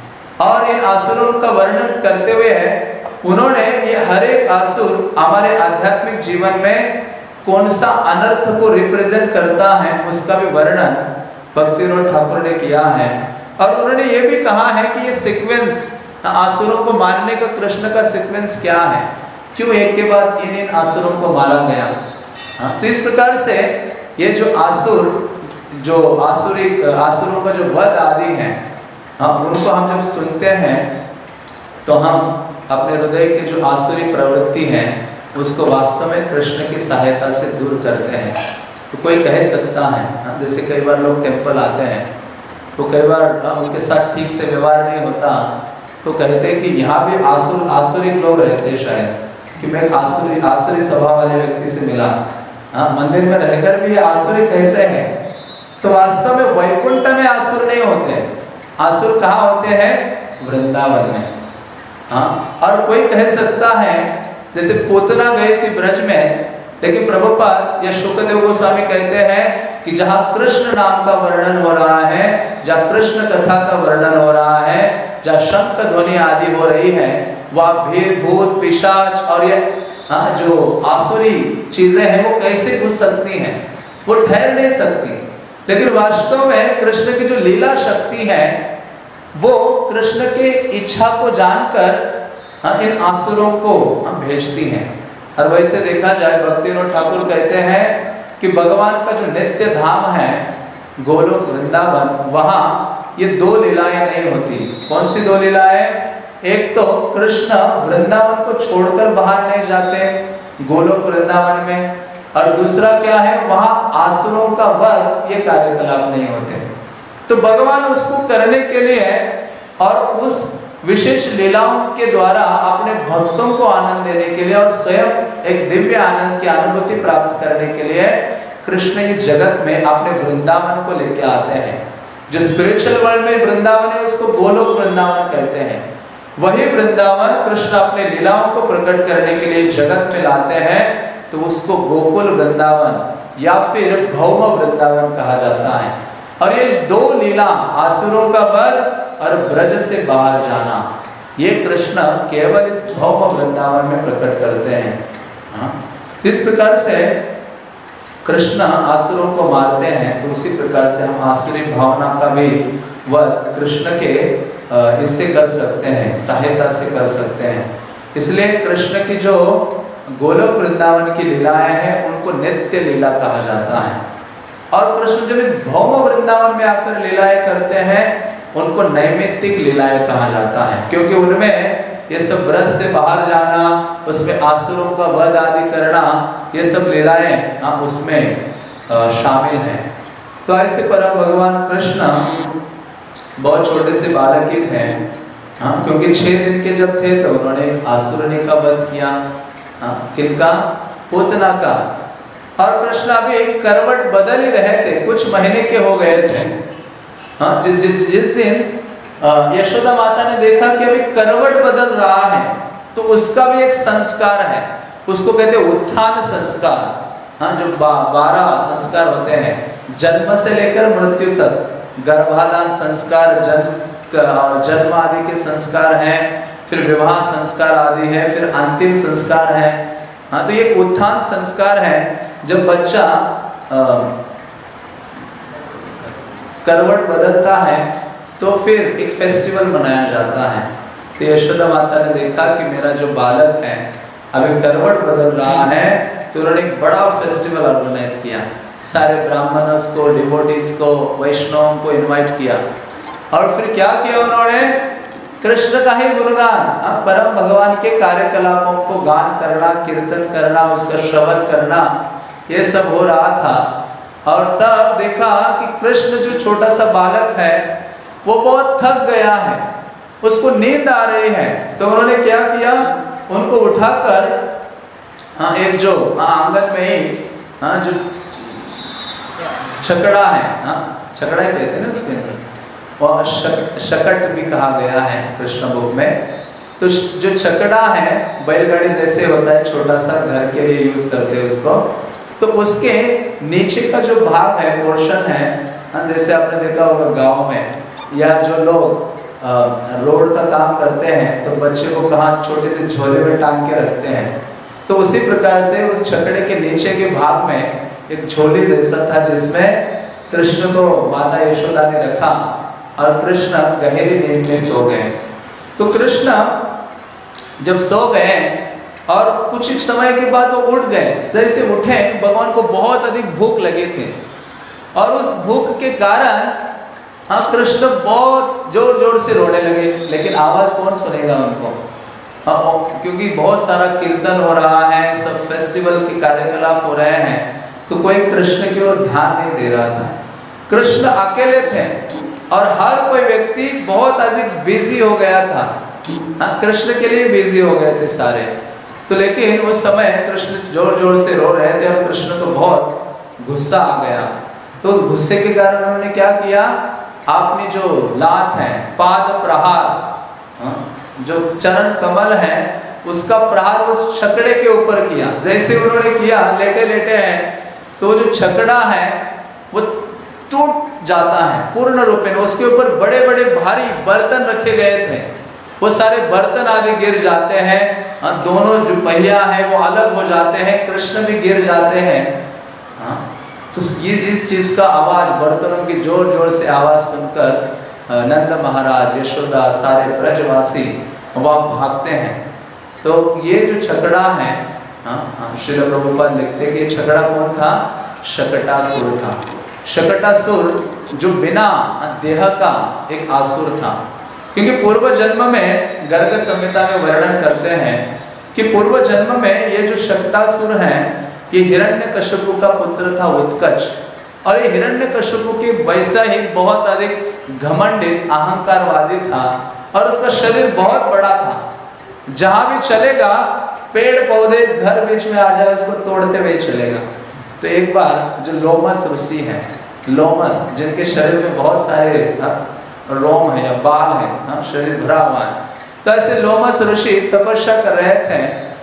और इन असुरों का वर्णन करते हुए उन्होंने ये हर एक असुर हमारे आध्यात्मिक जीवन में कौन सा अनर्थ को रिप्रेजेंट करता है उसका भी वर्णन भक्ति विनोद ठाकुर ने किया है। और उन्होंने ये भी कहा है कि ये सीक्वेंस आसुरों को मारने का कृष्ण का सीक्वेंस क्या है, क्यों एक के बाद इन इन आसुरों को मारा गया। हाँ, तो इस प्रकार से ये जो आसुर जो आसुरी आसुरों का जो वध आदि है हाँ उनको हम जब सुनते हैं तो हम अपने हृदय की जो आसुरी प्रवृत्ति है उसको वास्तव में कृष्ण की सहायता से दूर करते हैं। तो कोई कह सकता है हाँ, जैसे कई बार लोग टेम्पल आते हैं तो कई बार हाँ, उनके साथ ठीक से व्यवहार नहीं होता, तो कहते हैं कि यहाँ भी आसुर आसुरी लोग रहते हैं शायद, कि मैं आसुरी आसुरी स्वभाव वाले व्यक्ति से मिला हाँ मंदिर में रहकर भी आसुरी कैसे है। तो वास्तव में वैकुंठ में आसुर नहीं होते, आसुर कहाँ होते हैं? वृंदावन में। हाँ, और कोई कह सकता है जैसे पूतना गए थी ब्रज में, लेकिन प्रभुपाद या शुकदेव गोस्वामी कहते हैं कि जहाँ कृष्ण नाम का वर्णन हो रहा है, जहाँ कृष्ण कथा का वर्णन हो रहा है, जहाँ शंख ध्वनि आदि हो रही है, वह भीड़ भूत पिशाच और ये हाँ जो आसुरी चीजें हैं वो कैसे घुस सकती हैं? वो ठहर नहीं सकती। लेकिन वास्तव में कृष्ण की जो लीला शक्ति है वो कृष्ण के इच्छा को जानकर हाँ, इन आसुरों को हम भेजती हैं। और वैसे देखा जाए भक्तिविनोद ठाकुर कहते हैं कि भगवान का जो नित्य धाम है गोलोक वृंदावन, वहां ये दो लीलाएं नहीं होती। कौन सी दो लीलाएं? एक तो कृष्ण वृंदावन को छोड़कर बाहर नहीं जाते गोलोक वृंदावन में, और दूसरा क्या है, वहां आसुरों का वध ये कार्यकलाप नहीं होते। तो भगवान उसको करने के लिए और उस विशेष लीलाओं के द्वारा अपने भक्तों को आनंद देने के लिए और स्वयं एक दिव्य आनंद की अनुभूति प्राप्त करने के लिए कृष्ण इस जगत में अपने वृंदावन को लेके आते हैं। जो स्पिरिचुअल वर्ल्ड में वृंदावन है उसको गोलोक वृंदावन कहते हैं। वही वृंदावन कृष्ण अपने लीलाओं को प्रकट करने के लिए जगत में लाते हैं, तो उसको गोकुल वृंदावन या फिर भौम वृंदावन कहा जाता है। और ये दो लीला, आसुरों का वध और ब्रज से बाहर जाना, ये कृष्ण केवल इस भौम वृंदावन में प्रकट करते हैं। हाँ? इस प्रकार से कृष्ण आसुरों को मारते हैं, तो उसी प्रकार से हम आसुरी भावना का भी वध कृष्ण के इससे कर सकते हैं, सहायता से कर सकते हैं। इसलिए कृष्ण की जो गोलोक वृंदावन की लीलाएं हैं उनको नित्य लीला कहा जाता है, और कृष्ण जब इस भौम वृंदावन में आकर लीलाएं करते हैं उनको नैमित्तिक लीलाएं कहा जाता है, क्योंकि उनमें ये सब ब्रज से बाहर जाना, उसमें आसुरों का वध आदि करना, ये सब लीलाएं हाँ उसमें शामिल हैं। तो ऐसे परम भगवान कृष्ण बहुत छोटे से बालक ही थे, हाँ, क्योंकि छह दिन के जब थे तो उन्होंने आसुरनी का वध किया। हाँ, किनका? पूतना का। और कृष्ण अभी करवट बदल ही रहे थे, कुछ महीने के हो गए थे। हाँ, जिस जिस जिस दिन यशोदा माता ने देखा कि अभी करवट बदल रहा है, तो उसका भी एक संस्कार है, उसको कहते हैं उत्थान संस्कार। हाँ, जो बा, बारह संस्कार होते हैं जन्म से लेकर मृत्यु तक, गर्भाधान संस्कार, जन्म जन्म आदि के संस्कार हैं, फिर विवाह संस्कार आदि है, फिर अंतिम संस्कार है। हाँ, तो ये उत्थान संस्कार है। जब बच्चा आ, करवट बदलता है तो फिर एक फेस्टिवल मनाया जाता है। तो यशोदा माता ने देखा कि मेरा जो बालक है अभी करवट बदल रहा है, तो उन्होंने एक बड़ा फेस्टिवल ऑर्गेनाइज किया, सारे ब्राह्मणों को, डिवोटीज को, वैष्णवों को इनवाइट किया। और फिर क्या किया उन्होंने? कृष्ण का ही गुणगान, परम भगवान के कार्यकलापों को गान करना, कीर्तन करना, उसका श्रवण करना, ये सब हो रहा था। और तब देखा कि कृष्ण जो छोटा सा बालक है वो बहुत थक गया है, उसको नींद आ रही है। तो उन्होंने क्या किया? उनको उठाकर हाँ एक जो आंगन में ही हाँ जो छकड़ा है, हाँ छकड़ा ही कहते हैं ना उसके अंदर, वह शक, शकट भी कहा गया है कृष्ण बुक में। तो जो छकड़ा है बैलगाड़ी जैसे होता है, छोटा सा घर के लिए यूज करते हैं उसको, तो उसके नीचे का जो भाग है, पोर्शन है, जैसे आपने देखा होगा गांव में या जो लोग रोड का काम करते हैं तो बच्चे को कहाँ छोटे से झोले में टांग के रखते हैं, तो उसी प्रकार से उस छकड़े के नीचे के भाग में एक झोली जैसा था जिसमें कृष्ण को माता यशोदा ने रखा और कृष्ण गहरी नींद में सो गए। तो कृष्ण जब सो गए और कुछ ही समय के बाद वो उठ गए, जैसे उठे भगवान को बहुत अधिक भूख लगी थी, और उस भूख के कारण हाँ कृष्ण बहुत जोर जोर से रोने लगे, लेकिन आवाज कौन सुनेगा उनको? हाँ, क्योंकि बहुत सारा कीर्तन हो रहा है, सब फेस्टिवल के कार्यकलाप हो रहे हैं, तो कोई कृष्ण की ओर ध्यान नहीं दे रहा था। कृष्ण अकेले थे और हर कोई व्यक्ति बहुत अधिक बिजी हो गया था, हाँ कृष्ण के लिए बिजी हो गए थे सारे। तो लेकिन उस समय कृष्ण जोर जोर से रो रहे थे और कृष्ण को बहुत गुस्सा आ गया। तो उस गुस्से के कारण उन्होंने क्या किया? आपने जो लात है, पाद प्रहार, जो चरण कमल है, उसका प्रहार उस छकड़े के ऊपर किया। जैसे उन्होंने किया, लेटे लेटे हैं, तो जो छकड़ा है वो टूट जाता है पूर्ण रूप में। उसके ऊपर बड़े बड़े भारी बर्तन रखे गए थे, वो सारे बर्तन आदि गिर जाते हैं, दोनों जो पहिया है वो अलग हो जाते हैं, कृष्ण भी गिर जाते हैं। हाँ, तो ये इस चीज का आवाज, बर्तनों की जोर जोर से आवाज सुनकर नंद महाराज, यशोदा, सारे ब्रजवासी वहां भागते हैं। तो ये जो छकड़ा है, हाँ हाँ श्रील प्रभुपाद लिखते हैं कि ये छकड़ा कौन था? शकटासुर था। शकटासुर जो बिना देह का एक आसुर था, क्योंकि पूर्व जन्म में गर्ग संहिता में वर्णन करते हैं कि पूर्व जन्म में ये जो शकटासुर हैं ये हिरण्यकशिपु का पुत्र था उत्कच, और ये हिरण्यकशिपु के वैसा ही बहुत अधिक घमंडित अहंकारवादी था, और उसका शरीर बहुत बड़ा था। जहां भी चलेगा पेड़ पौधे घर बीच में आ जाए उसको तोड़ते हुए चलेगा। तो एक बार जो लोमस ऋषि हैं, लोमस जिनके शरीर में बहुत सारे रोम है या बाल है, शरीर भरा हुआ है, तो ऐसे लोमस ऋषि तपस्या कर रहे थे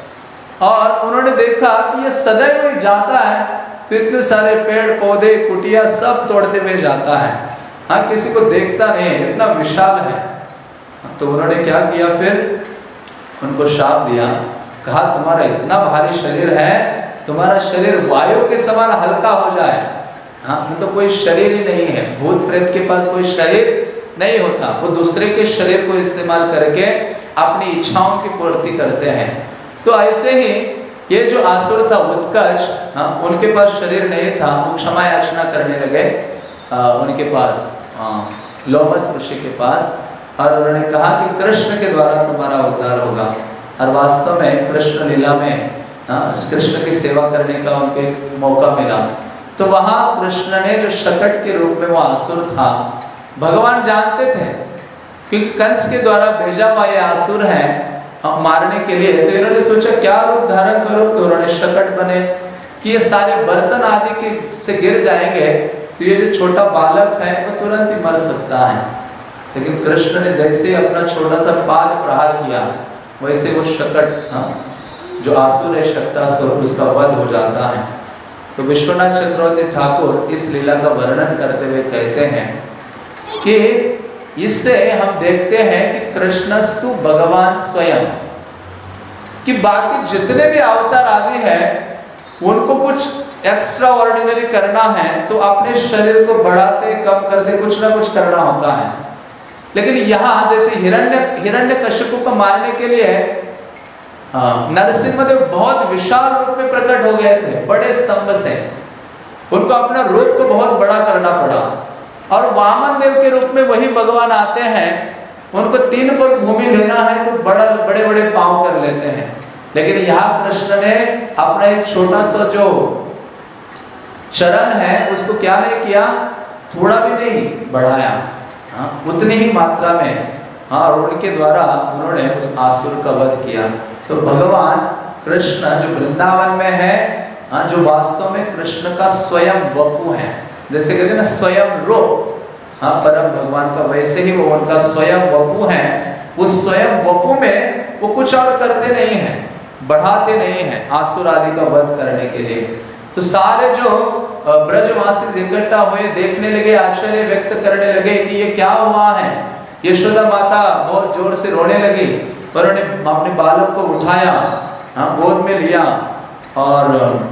और उन्होंने देखा कि ये सदैव ही जाता है तो इतने सारे पेड़ पौधे कुटिया सब तोड़ते हुए जाता है, हाँ किसी को देखता नहीं है, इतना विशाल है। तो उन्होंने क्या किया, फिर उनको शाप दिया, कहा तुम्हारा इतना भारी शरीर है, तुम्हारा शरीर वायु के समान हल्का हो जाए। हाँ तो कोई शरीर ही नहीं है, भूत प्रेत के पास कोई शरीर नहीं होता, वो दूसरे के शरीर को इस्तेमाल करके अपनी इच्छाओं की पूर्ति करते हैं। तो ऐसे ही ये जो आसुर था उत्कर्ष, हाँ उनके पास शरीर नहीं था, वो क्षमा याचना करने लगे आ, उनके पास लोमस ऋषि के पास, और उन्होंने कहा कि कृष्ण के द्वारा तुम्हारा उद्धार होगा। और वास्तव में कृष्ण लीला में कृष्ण की सेवा करने का उनको मौका मिला, तो वहां कृष्ण ने जो शकट के रूप में वो आसुर था, भगवान जानते थे क्योंकि कंस के द्वारा भेजा हुआ ये आसुर है मारने के लिए, तो इन्होंने सोचा क्या रूप धारण करो, तो उन्होंने शकट बने कि ये सारे बर्तन आदि के से गिर जाएंगे तो ये जो छोटा बालक है वो तुरंत ही मर सकता है। लेकिन कृष्ण ने जैसे अपना छोटा सा पाद प्रहार किया, वैसे वो शकट, हाँ जो आसुर है शक्तासुर, उसका वध हो जाता है। तो विश्वनाथ चक्रवर्ती ठाकुर इस लीला का वर्णन करते हुए कहते हैं कि इससे हम देखते हैं कि कृष्णस्तु भगवान स्वयं, कि बाकी जितने भी अवतार आदि हैं उनको कुछ एक्स्ट्रा ऑर्डिनरी करना है तो अपने शरीर को बढ़ाते कम करते कुछ ना कुछ करना होता है। लेकिन यहाँ जैसे हिरण्य हिरण्यकशिपु को मारने के लिए नरसिंहदेव बहुत विशाल रूप में प्रकट हो गए थे, बड़े स्तंभ से, उनको अपना रूप को बहुत बड़ा करना पड़ा। और वामन देव के रूप में वही भगवान आते हैं, उनको तीन पग भूमि लेना है तो बड़ा बड़े बड़े पांव कर लेते हैं। लेकिन यहाँ कृष्ण ने अपना एक छोटा सा जो चरण है उसको क्या नहीं किया, थोड़ा भी नहीं बढ़ाया, हाँ उतनी ही मात्रा में, हाँ और उनके द्वारा उन्होंने उस आसुर का वध किया। तो भगवान कृष्ण जो वृंदावन में है, हाँ जो वास्तव में कृष्ण का स्वयं वपु है, जैसे कहते हैं ना स्वयं रूप, हाँ परम भगवान का, वैसे ही वो उनका स्वयं वपु है। उस स्वयं वपु में वो कुछ और करते नहीं है, बढ़ाते नहीं है आसुर आदि का वध करने के लिए। तो सारे जो ब्रजवासी इकट्ठा हुए देखने लगे, आश्चर्य व्यक्त करने लगे कि ये क्या हुआ है। यशोदा माता बहुत जोर से रोने लगी, उन्होंने अपने बालक को उठाया, हाँ गोद में लिया, और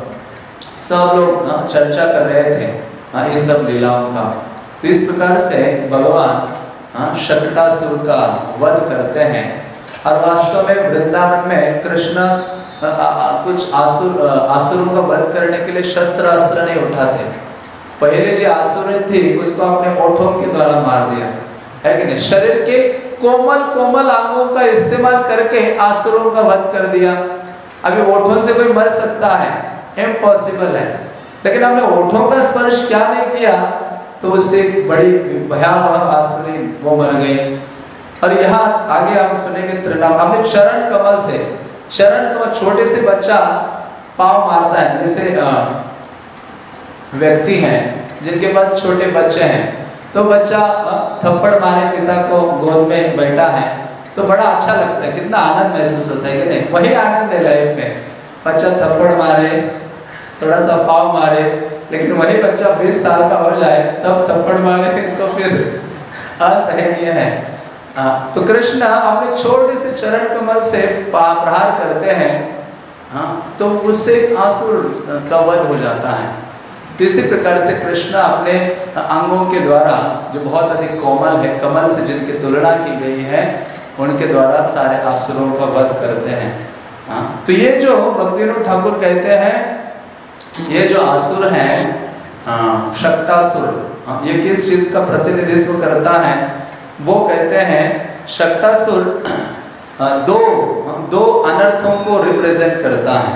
सब लोग चर्चा कर रहे थे हाँ इस सब लीलाओं का। तो इस प्रकार से भगवान हाँ शकटासुर का वध करते हैं। और वास्तव में वृंदावन में कृष्ण आ, आ, कुछ आसुर आसुरों का वध करने के लिए शस्त्र अस्त्र नहीं उठाते। पहले जो आसुर थी उसको अपने ओठों के द्वारा मार दिया है कि नहीं, शरीर के कोमल कोमल अंगों का इस्तेमाल करके आसुरों का वध कर दिया। अभी ओठों से कोई मर सकता है, इम्पॉसिबल है, लेकिन हमने ओठों का स्पर्श क्या नहीं किया तो उससे बड़ी भयावह आसुरी वो मर गई। और यहाँ आगे हम सुनेंगे त्रिनाम, हमने चरण कमल से, चरण कमल छोटे से बच्चा पाँव मारता है, जैसे व्यक्ति हैं जिनके पास छोटे बच्चे हैं, तो बच्चा थप्पड़ मारे पिता को, गोद में बैठा है तो बड़ा अच्छा लगता है, कितना आनंद महसूस होता है कि नहीं, वही आनंद है लाइफ में। बच्चा थप्पड़ मारे, थोड़ा सा पाँव मारे, लेकिन वही बच्चा बीस साल का हो जाए तब थप्पड़ मारे तो फिर असहनीय है। आ, तो कृष्ण अपने छोटे से चरण कमल से प्रहार करते हैं, हाँ तो उससे आसुर का वध हो जाता है। इसी प्रकार से कृष्ण अपने अंगों के द्वारा जो बहुत अधिक कोमल है, कमल से जिनकी तुलना की गई है, उनके द्वारा सारे आसुरों का वध करते हैं। तो ये जो भक्तिविनोद ठाकुर कहते हैं, ये जो असुर है शक्तासुर, ये किस चीज का प्रतिनिधित्व करता है? वो कहते हैं शक्तासुर दो दो अनर्थों को रिप्रेजेंट करता है।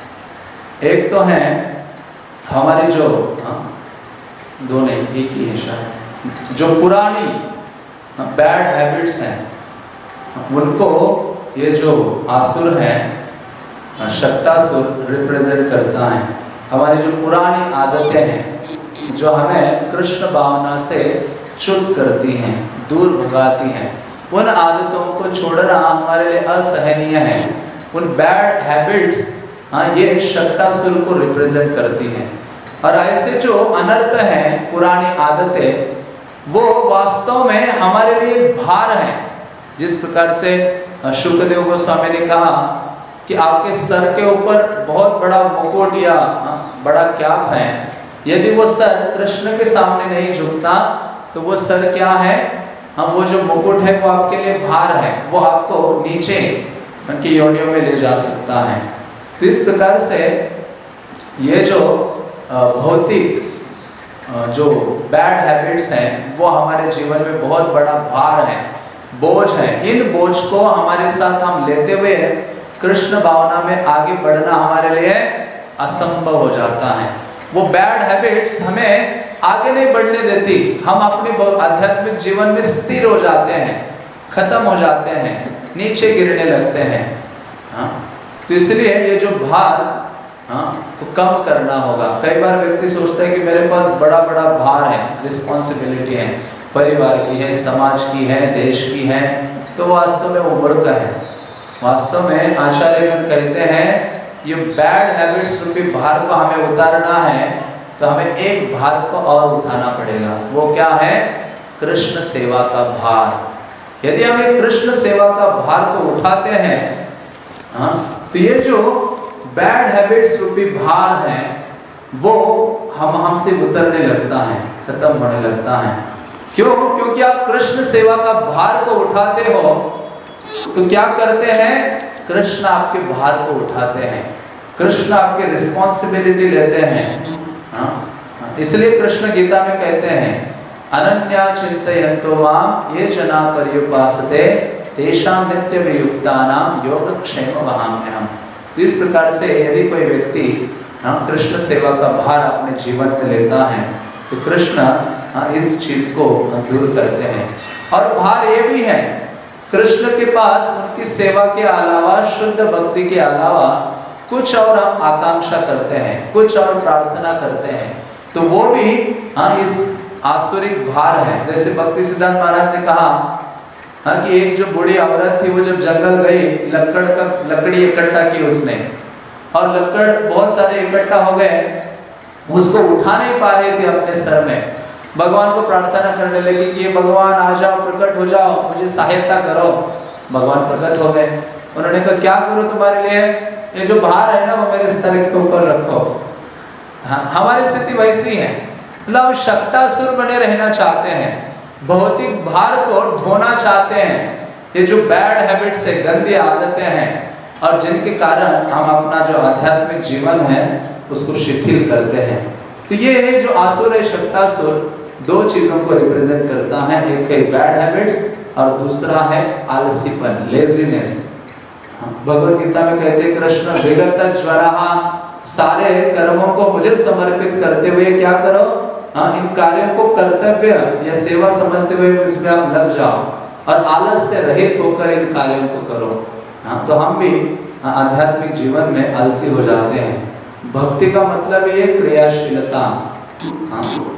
एक तो है हमारी जो दो नहीं एक ही है शायद, जो पुरानी बैड हैबिट्स हैं उनको ये जो आसुर है शक्तासुर रिप्रेजेंट करता है। हमारी जो पुरानी आदतें हैं जो हमें कृष्ण भावना से च्युत करती हैं, दूर भगाती हैं, उन आदतों को छोड़ना हमारे लिए असहनीय है। उन बैड हैबिट्स हाँ ये शक्तासुर को रिप्रेजेंट करती हैं। और ऐसे जो अनर्थ हैं पुरानी आदतें, वो वास्तव में हमारे लिए भार है। जिस प्रकार से शुक्रदेव गोस्वामी ने कहा कि आपके सर के ऊपर बहुत बड़ा मुकुट या बड़ा कैप है, यदि वो सर कृष्ण के सामने नहीं झुकता तो वो सर क्या है? हम वो जो मुकुट है वो आपके लिए भार है, वो आपको नीचे की योनियों में ले जा सकता है। तो इस प्रकार से ये जो भौतिक जो बैड हैबिट्स हैं वो हमारे जीवन में बहुत बड़ा भार है, बोझ है। इन बोझ को हमारे साथ हम लेते हुए कृष्ण भावना में आगे बढ़ना हमारे लिए असंभव हो जाता है। वो बैड हैबिट्स हमें आगे नहीं बढ़ने देती, हम अपने आध्यात्मिक जीवन में स्थिर हो जाते हैं, खत्म हो जाते हैं, नीचे गिरने लगते हैं। हाँ? तो इसलिए ये जो भार हाँ तो कम करना होगा। कई बार व्यक्ति सोचता है कि मेरे पास बड़ा बड़ा भार है, रिस्पॉन्सिबिलिटी है, परिवार की है, समाज की है, देश की है, तो वास्तव में वो मूर्ख है। वास्तव में आचार्यगण कहते हैं ये बैड हैबिट्स रूपी भार को हमें उतारना है तो हमें एक भार को और उठाना पड़ेगा। वो क्या है? कृष्ण सेवा का भार। यदि हम एक कृष्ण सेवा का भार को उठाते हैं हाँ तो ये जो बैड हैबिट्स रूपी भार है वो हम हमसे उतरने लगता है, खत्म होने लगता है। क्यों? क्योंकि आप कृष्ण सेवा का भार को उठाते हो तो क्या करते हैं? कृष्ण आपके भार को उठाते हैं, कृष्ण आपकी रिस्पॉन्सिबिलिटी लेते हैं। हाँ? इसलिए कृष्ण गीता में कहते हैं अनन्या चिंतयन्तो माम ये जना पर्युपासते तेषां नित्य वियुक्तानां योगक्षेम वहाम्यहम्। इस प्रकार से यदि कोई व्यक्ति हाँ कृष्ण सेवा का भार अपने जीवन में लेता है तो कृष्ण हाँ इस चीज को दूर करते हैं। और भार ये भी है, कृष्ण के पास उनकी सेवा के अलावा, शुद्ध भक्ति के अलावा कुछ और हम आकांक्षा करते हैं, कुछ और प्रार्थना करते हैं, तो वो भी हाँ इस आसुरिक भार है। जैसे भक्ति सिद्धांत महाराज ने कहा हाँ कि एक जो बूढ़ी औरत थी वो जब जंगल गई, लकड़ का लकड़ी इकट्ठा की उसने, और लकड़ बहुत सारे इकट्ठा हो गए, उसको उठा नहीं पा रहे थे अपने सर में। भगवान को प्रार्थना करने लगी कि भगवान आ जाओ, प्रकट हो जाओ, मुझे सहायता करो। भगवान प्रकट हो गए। उन्होंने कहा क्या करूं तुम्हारे लिए? ये जो भार है ना वो मेरे सर के ऊपर रखो। हाँ, हमारी स्थिति वैसी है, मतलब शक्तासुर बने रहना चाहते हैं, भौतिक भार को ढोना चाहते हैं। ये जो बैड हैबिट्स है, गंदी आदतें हैं, और जिनके कारण हम अपना जो आध्यात्मिक जीवन है उसको शिथिल करते हैं। तो ये है जो आसुर है शक्तासुर, दो चीजों को रिप्रेजेंट करता है। एक है बैड हैबिट्स और दूसरा है आलसीपन, लेजीनेस। भगवद गीता में कहते हैं कृष्ण विगत ज्वरहा, सारे कर्मों को मुझे समर्पित करते हुए क्या करो? हाँ, इन कार्यों को कर्तव्य या सेवा समझते हुए इसमें आप लग जाओ और आलस से रहित होकर इन कार्यों को करो। हाँ, तो हम भी आध्यात्मिक जीवन में आलसी हो जाते हैं। भक्ति का मतलब ये क्रियाशीलता। हाँ,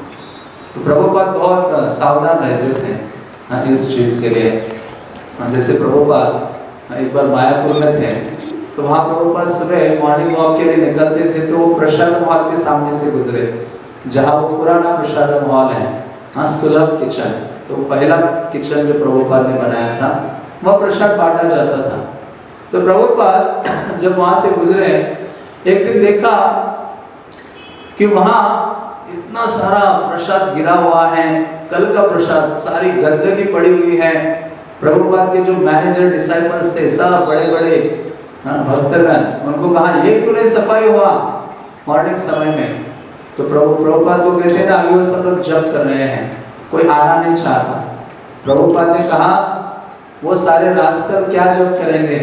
तो प्रभुपाद बहुत सावधान रहते थे हाँ, इस चीज के लिए। हाँ, जैसे प्रभुपाद एक बार मायापुर में थे तो वहाँ प्रभुपाद सुबह मॉर्निंग वॉक के लिए निकलते थे, तो वो प्रसाद हॉल के सामने से गुजरे, जहाँ वो पुराना प्रसाद हॉल है, हाँ सुलभ किचन, तो पहला किचन जो प्रभुपाद ने बनाया था वह प्रसाद बांटा जाता था। तो प्रभुपाद जब वहाँ से गुजरे, एक दिन देखा कि वहाँ इतना सारा प्रसाद गिरा हुआ है, कल का प्रसाद, सारी गंदगी पड़ी हुई है। प्रभुपाद के जो मैनेजर डिसाइपल्स थे, सब बड़े बड़े भक्तगण, उनको कहा ये क्यों नहीं सफाई हुआ मॉर्निंग समय में? तो प्रभु प्रभुपाद को कहते हैं ना, अभी वो सब लोग जप कर रहे हैं, कोई आना नहीं चाहता। प्रभुपाद ने कहा वो सारे रास्ते क्या जप करेंगे?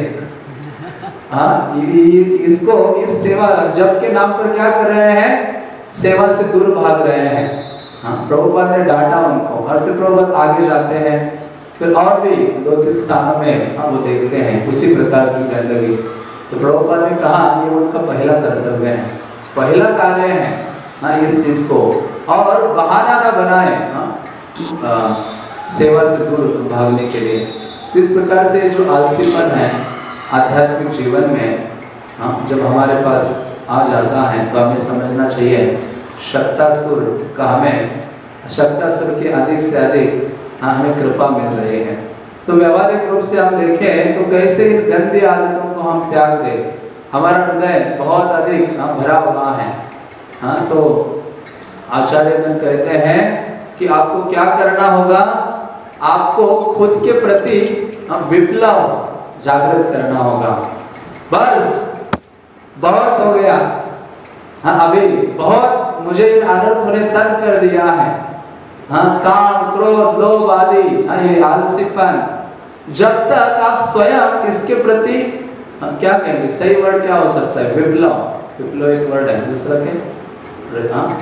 हाँ, इसको इस सेवा जप के नाम पर क्या कर रहे हैं? सेवा से दूर भाग रहे हैं। हाँ, प्रभुपाद ने डांटा उनको और फिर प्रभुपाद आगे जाते हैं, फिर और भी दो तीन स्थानों में हम वो देखते हैं उसी प्रकार की गंदगी। तो प्रभुपाद ने कहा ये उनका पहला कर्तव्य है, पहला कार्य है हाँ, इस चीज को और बहाना ना बनाए हाँ, सेवा से दूर भागने के लिए। तो इस प्रकार से जो आलसीपन है आध्यात्मिक जीवन में हाँ, जब हमारे पास आ जाता है तो हमें समझना चाहिए शक्तासुर का हमें शक्तासुर की अधिक से अधिक हाँ, हमें कृपा मिल रही है। तो व्यवहारिक रूप से हम देखें तो कैसे इन गंदी आदतों को हम त्याग दें। हमारा हृदय बहुत अधिक हाँ, भरा हुआ है हाँ, तो आचार्यगण कहते हैं कि आपको क्या करना होगा? आपको खुद के प्रति विप्लव जागृत करना होगा। बस बहुत हो गया हाँ, अभी बहुत मुझे इन अनर्थों ने तंग कर दिया है हाँ, काम क्रोध लोभ आदि हाँ, ये आलसीपन। जब तक आप स्वयं इसके प्रति हाँ, क्या कहेंगे, सही वर्ड क्या हो सकता है? विप्लव। विप्लव एक वर्ड है, दूसरा क्या हाँ,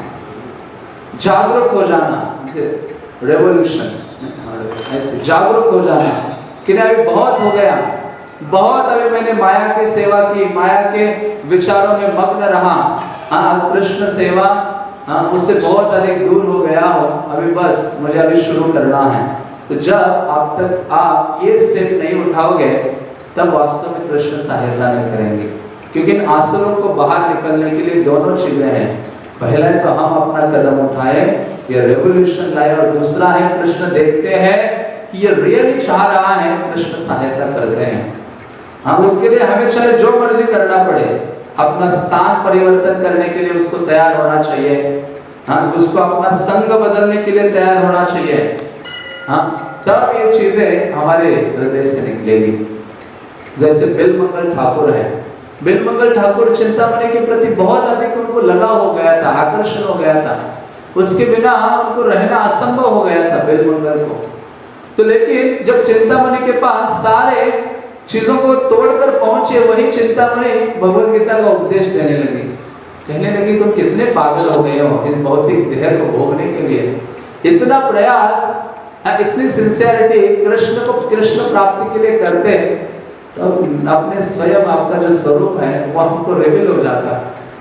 जागरूक हो जाना, रेवोल्यूशन ऐसे जागरूक हो जाना कि नहीं अभी बहुत हो गया, बहुत अभी मैंने माया की सेवा की, माया के विचारों में मग्न रहा हाँ, कृष्ण सेवा हाँ, उससे बहुत अधिक दूर हो गया हो, अभी बस मुझे अभी शुरू करना है। तो जब आप तक आप ये स्टेप नहीं उठाओगे तब वास्तव में कृष्ण सहायता नहीं करेंगे, क्योंकि इन आसुरों को बाहर निकलने के लिए दोनों चीजें हैं। पहला है तो हम अपना कदम उठाए, ये रेवोल्यूशन लाए, और दूसरा है कृष्ण देखते हैं कि ये रियली चाह रहा है, कृष्ण सहायता करते हैं हाँ, उसके लिए हमें चाहे जो मर्जी करना पड़े, अपना स्थान परिवर्तन करने के लिए उसको तैयार होना चाहिए हाँ, उसको अपना संग बदलने के लिए तैयार होना चाहिए हाँ, तब ये चीजें हमारे हृदय से निकलेगी। जैसे बिलमंगल ठाकुर है, बिलमंगल ठाकुर चिंतामणि के प्रति बहुत अधिक उनको लगा हो गया था, आकर्षण हो गया था, उसके बिना उनको रहना असंभव हो गया था बिलमंगल को। तो लेकिन जब चिंतामणि के पास सारे चीजों को तोड़कर पहुंचे, वही चिंतामणि भगवत गीता का उपदेश देने लगी, कहने लगी तुम कितने पागल हो गए हो इस भौतिक देह को भोगने के लिए, इतना प्रयास इतनी सिंसियरिटी कृष्ण को कृष्ण प्राप्ति के लिए करते, तो अपने स्वयं आपका जो स्वरूप है वो हमको रिवील हो जाता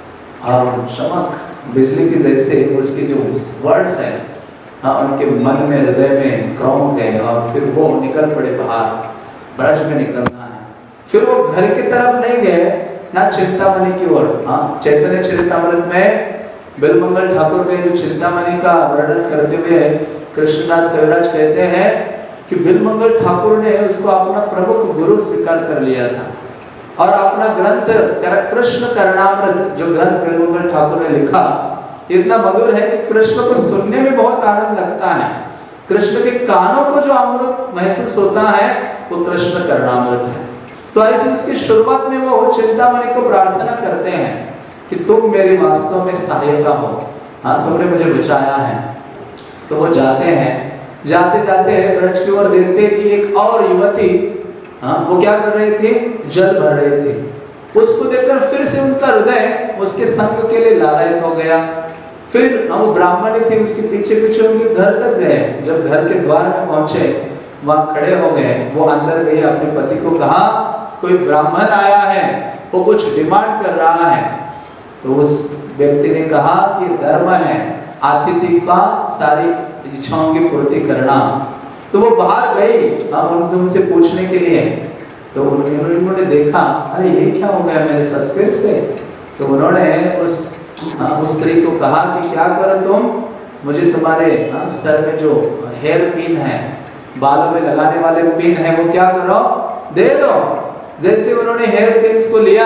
और चमक बिजली की जैसे उसके जो वर्ड्स हैं हाँ, उनके मन में हृदय में ग्राउंड गए और फिर वो निकल पड़े बाहर, ब्रज में निकलना है। फिर वो घर की तरफ नहीं गए ना चिंतामणि की ओर हाँ, चैतन्य चरितामृत में बिलमंगल ठाकुर के जो चिंतामणि का वर्णन करते हुए कृष्णदास कविराज कहते हैं कि बिलमंगल ठाकुर ने उसको अपना प्रमुख गुरु स्वीकार कर लिया था और अपना ग्रंथ कृष्ण करणामृत जो ग्रंथ बिलमंगल ठाकुर ने लिखा इतना मधुर है कि कृष्ण को सुनने में बहुत आनंद लगता है। कृष्ण के कानों को जो अमृत महसूस होता है वो कृष्ण करणामृत है। तो ऐसे उसकी शुरुआत में वो चिंतामणि को प्रार्थना करते हैं कि तुम मेरी वास्तव में सहायता हो हाँ, तुमने मुझे बचाया है। तो वो जाते हैं, जाते जाते ब्रज की ओर देखते कि एक और युवती हाँ, वो क्या कर रही थी, जल भर रही थी। उसको देखकर फिर से उनका हृदय उसके संग के लिए लालायित हो गया। फिर वो ब्राह्मणी थी, उसके पीछे पीछे उनके घर तक गए। जब घर के द्वार में पहुंचे वहां खड़े हो गए, वो अंदर गई, अपने पति को कहा कोई ब्राह्मण आया है, वो कुछ डिमांड कर रहा है। तो उस व्यक्ति ने कहा कि धर्म है अतिथि का सारी इच्छाओं की पूर्ति करना। तो वो बाहर गई उनसे उनसे पूछने के लिए। तो उन्होंने देखा अरे ये क्या हो गया मेरे साथ फिर से। तो उन्होंने उस उस स्त्री को कहा कि क्या करो तुम, मुझे तुम्हारे सर में जो हेयर पिन है, बालों में लगाने वाले पिन है, वो क्या करो दे दो। जैसे उन्होंने हेयर पिन्स को लिया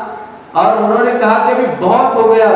और उन्होंने कहा कि अभी बहुत हो गया,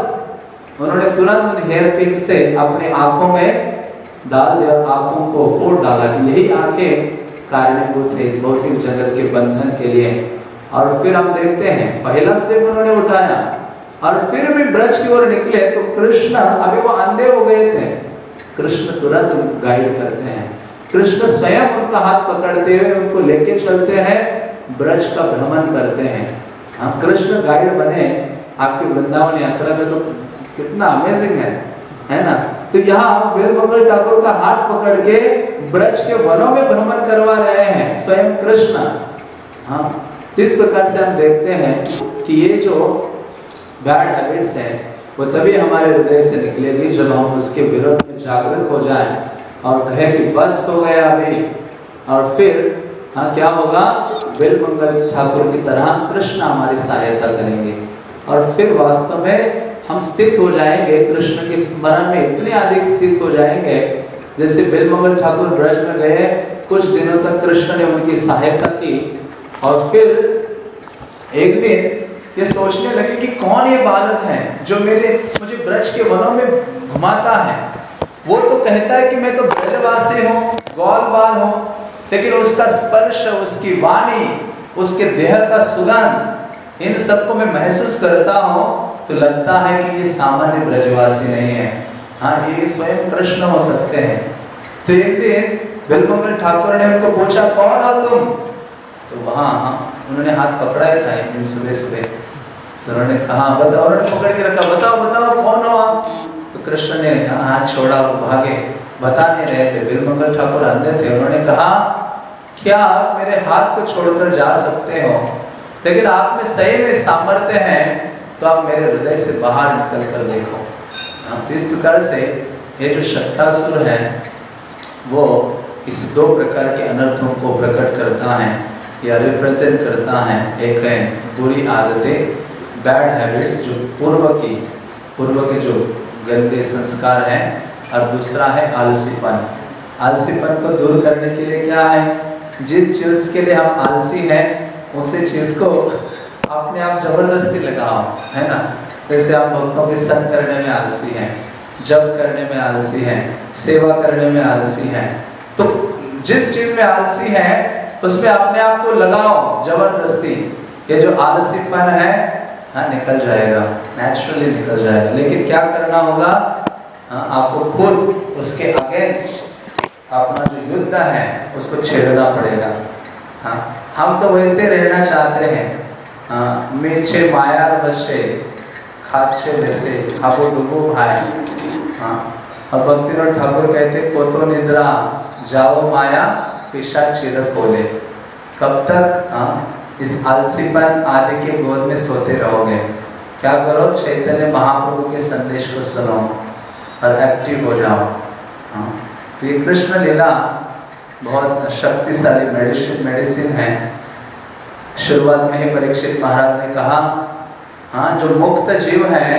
बस उन्होंने तुरंत उन हेयर पिन से अपने आंखों में डाल दिया, आंखों को फोड़ डाला कि यही आंखें कारणीभूत है भौतिक जगत के बंधन के लिए। और फिर हम देखते हैं पहला स्टेप उन्होंने उठाया और फिर भी ब्रज की ओर निकले तो कृष्ण, अभी वो अंधे हो गए थे, कृष्ण तुरंत गाइड करते हैं, कृष्ण स्वयं उनका हाथ पकड़ते हुए उनको लेके चलते हैं, ब्रज का भ्रमण करते हैं। हाँ, कृष्ण गाइड बने आपकी वृंदावन यात्रा में तो कितना अमेजिंग है, है ना। तो यहाँ वीरभद्र ठाकुर का हाथ पकड़ के ब्रज के वनों में भ्रमण करवा रहे हैं स्वयं कृष्ण। हाँ, इस प्रकार से हम देखते हैं कि ये जो बैड हैबिट्स है वो तभी हमारे हृदय से निकलेगी जब हम उसके विरोध में जागरूक हो जाएं और कहे कि बस हो गया अभी। और फिर हाँ क्या होगा, बिलमंगल ठाकुर की तरह कृष्ण हमारी सहायता करेंगे और फिर वास्तव में हम स्थित हो जाएंगे, कृष्ण के स्मरण में इतने अधिक स्थित हो जाएंगे। जैसे बिलमंगल ठाकुर ब्रज में गए, कुछ दिनों तक कृष्ण ने उनकी सहायता की और फिर एक दिन ये सोचने लगे कि कौन ये बालक है जो मेरे मुझे ब्रज के वनों में घुमाता है। वो तो कहता है कि मैं तो ब्रजवासी हूँ, गौल बाल हूँ, लेकिन उसका स्पर्श, उसकी वाणी, उसके देह का सुगंध, इन सबको मैं महसूस करता हूँ तो लगता है कि ये सामान्य ब्रजवासी नहीं है, हाँ ये स्वयं कृष्ण हो सकते हैं। तो एक दिन बिलमंगल ठाकुर ने उनको पूछा कौन हो तुम, तो वहाँ उन्होंने हाथ पकड़ा था एक दिन सुबह सुबह, तो उन्होंने कहा बताओ, उन्होंने पकड़ के रखा, बताओ बताओ कौन हो आप। तो कृष्ण ने हाथ छोड़ा, वो भागे, बता नहीं रहे थे। बिलमंगल ठाकुर अंधे थे, उन्होंने कहा क्या आप मेरे हाथ को छोड़कर जा सकते हो, लेकिन आप में सही में सामर्थ्य है तो आप मेरे हृदय से बाहर निकल कर देखो। तो इस प्रकार से ये जो शक्तासुर है वो इस दो प्रकार के अनर्थों को प्रकट करता है या रिप्रेजेंट करता है। एक है बुरी आदतें, बैड हैबिट्स, जो पूर्व की पूर्व के जो गंदे संस्कार हैं, और दूसरा है आलसीपन। आलसीपन को दूर करने के लिए क्या है, जिस चीज के लिए हम आलसी हैं उसी चीज को अपने आप जबरदस्ती लगाओ, है ना। जैसे आप भक्तों के संग करने में आलसी हैं, जप करने में आलसी हैं, सेवा करने में आलसी हैं, तो जिस चीज में आलसी है उसमें अपने आप को लगाओ जबरदस्ती। ये जो आलसीपन है हाँ निकल जाएगा, नेचुरली निकल जाएगा। लेकिन क्या करना होगा, हाँ आपको खुद उसके अगेंस्ट अपना जो युद्ध है उसको छेड़ना पड़ेगा। हाँ हम तो वैसे रहना चाहते हैं, हाँ मेछे मायार वशे खाचे वैसे हाबो डुबो भाई। हाँ और भक्तिनाथ ठाकुर कहते कोतो निद्रा जाओ माया पिशाच चिर खोले। कब तक हाँ इस आलसीपन आदि के गोद में सोते रहोगे। क्या करो, चैतन्य महाप्रभु के संदेश को सुनो और एक्टिव हो जाओ। हाँ तो ये कृष्ण लीला बहुत शक्तिशाली मेडिसिन मेडिसिन है। शुरुआत में ही परीक्षित महाराज ने कहा हाँ जो मुक्त जीव है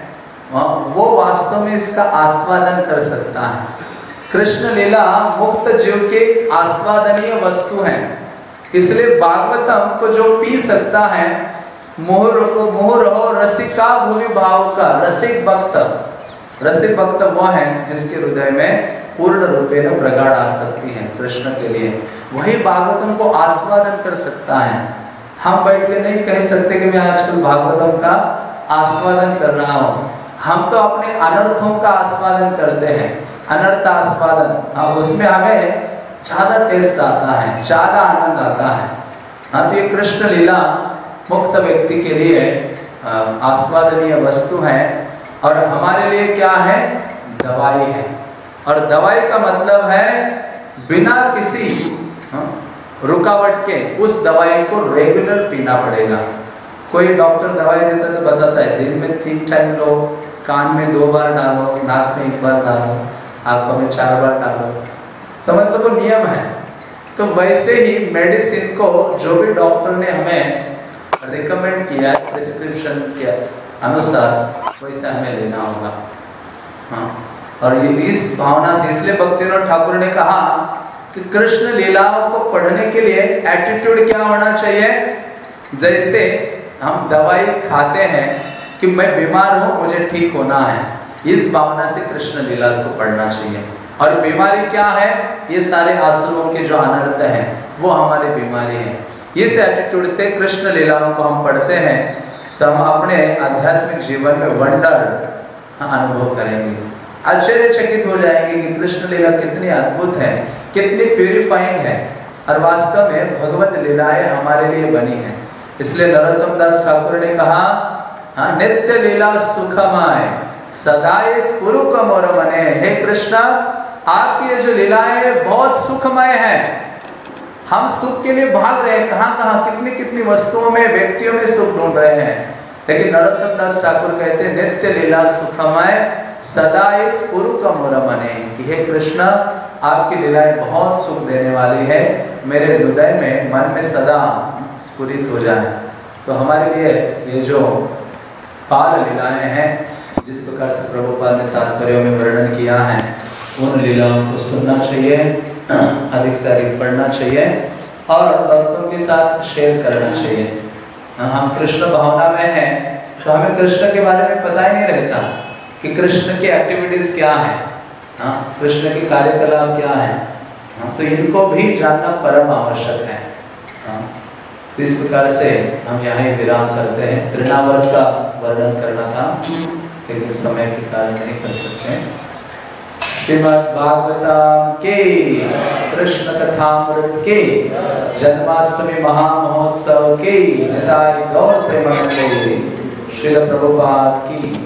वो वास्तव में इसका आस्वादन कर सकता है। कृष्ण लीला मुक्त जीव के आस्वादनीय वस्तु है, इसलिए भागवतम को जो पी सकता है, मोह मोह रहो रसिका भूमि भाव का रसिक भक्त, रसिक भक्त वो है जिसके हृदय में पूर्ण रूपे न प्रगाढ़ आ सकती है कृष्ण के लिए, वही भागवतम को आस्वादन कर सकता है। हम बैठ के नहीं कह सकते कि मैं आजकल भागवतम का आस्वादन कर रहा हूँ। हम तो अपने अनर्थों का आस्वादन करते हैं, अनर्थ आस्वादन। हाँ उसमें हमें ज्यादा टेस्ट आता है, ज्यादा आनंद आता है। हाँ तो ये कृष्ण लीला मुक्त व्यक्ति के लिए आस्वादनीय वस्तु है और हमारे लिए क्या है, दवाई है। और दवाई का मतलब है बिना किसी हाँ, रुकावट के उस दवाई को रेगुलर पीना पड़ेगा। कोई डॉक्टर दवाई देता तो बताता है दिन में तीन टाइम लो, कान में दो बार डालो, नाक में एक बार डालो, आंखों में चार बार डालो, तो मतलब वो नियम है। तो वैसे ही मेडिसिन को जो भी डॉक्टर ने हमें रिकमेंड किया है प्रिस्क्रिप्शन के अनुसार वैसे हमें लेना होगा। हाँ और ये इस भावना से इसलिए भक्तिनाथ ठाकुर ने कहा कि कृष्ण लीलाओं को पढ़ने के लिए एटीट्यूड क्या होना चाहिए, जैसे हम दवाई खाते हैं कि मैं बीमार हूँ मुझे ठीक होना है, इस भावना से कृष्ण लीला को पढ़ना चाहिए। और बीमारी क्या है, ये सारे आसुरों के जो अनर्थ हैं वो हमारी बीमारी है। इस एटीट्यूड से कृष्ण लीलाओं को हम पढ़ते हैं तो हम अपने आध्यात्मिक जीवन में वंडर अनुभव करेंगे, आश्चर्यचकित हो जाएंगे कि कृष्ण लीला कितनी अद्भुत है, कितनी प्यूरिफाइंग है और वास्तव में भगवत लीलाएं हमारे लिए बनी है। इसलिए नरोत्तम दास ठाकुर ने कहा, हाँ, नित्य लीला सुखमय सदाए स्फुरु कमोर मने। हे कृष्णा, आपकी ये जो लीलाएं बहुत सुखमय है। हम सुख के लिए भाग रहे हैं, कहाँ कहाँ कितनी कितनी वस्तुओं में, व्यक्तियों में सुख ढूंढ रहे हैं, लेकिन नरोत्तम दास ठाकुर कहते हैं नित्य लीला सुखमय सदाए स्फुरु कमोर मने, कि हे कृष्ण, आपकी लीलाएं बहुत सुख देने वाली है, मेरे हृदय में, मन में सदा स्फुरित हो जाए। तो हमारे लिए ये जो बाल लीलाएं हैं, जिस प्रकार से प्रभुपाद ने तात्पर्यों में वर्णन किया है, उन लीलाओं को सुनना चाहिए, अधिक से अधिक पढ़ना चाहिए और भक्तों के साथ शेयर करना चाहिए। हम कृष्ण भावना में हैं तो हमें कृष्ण के बारे में पता ही नहीं रहता कि कृष्ण की एक्टिविटीज क्या है, हाँ, कृष्ण के कार्यकलाप क्या है, हाँ, तो इनको भी जानना परम आवश्यक है। हाँ, तो इस प्रकार से हम यहाँ ही विराम करते हैं। तृणावर्त का वर्णन करना था लेकिन समय के कारण नहीं कर सकते। श्रीमद् भागवतम के कृष्ण कथामृत के जन्माष्टमी महामहोत्सव के निताय गौर प्रेमानंदे श्रील प्रभुपाद की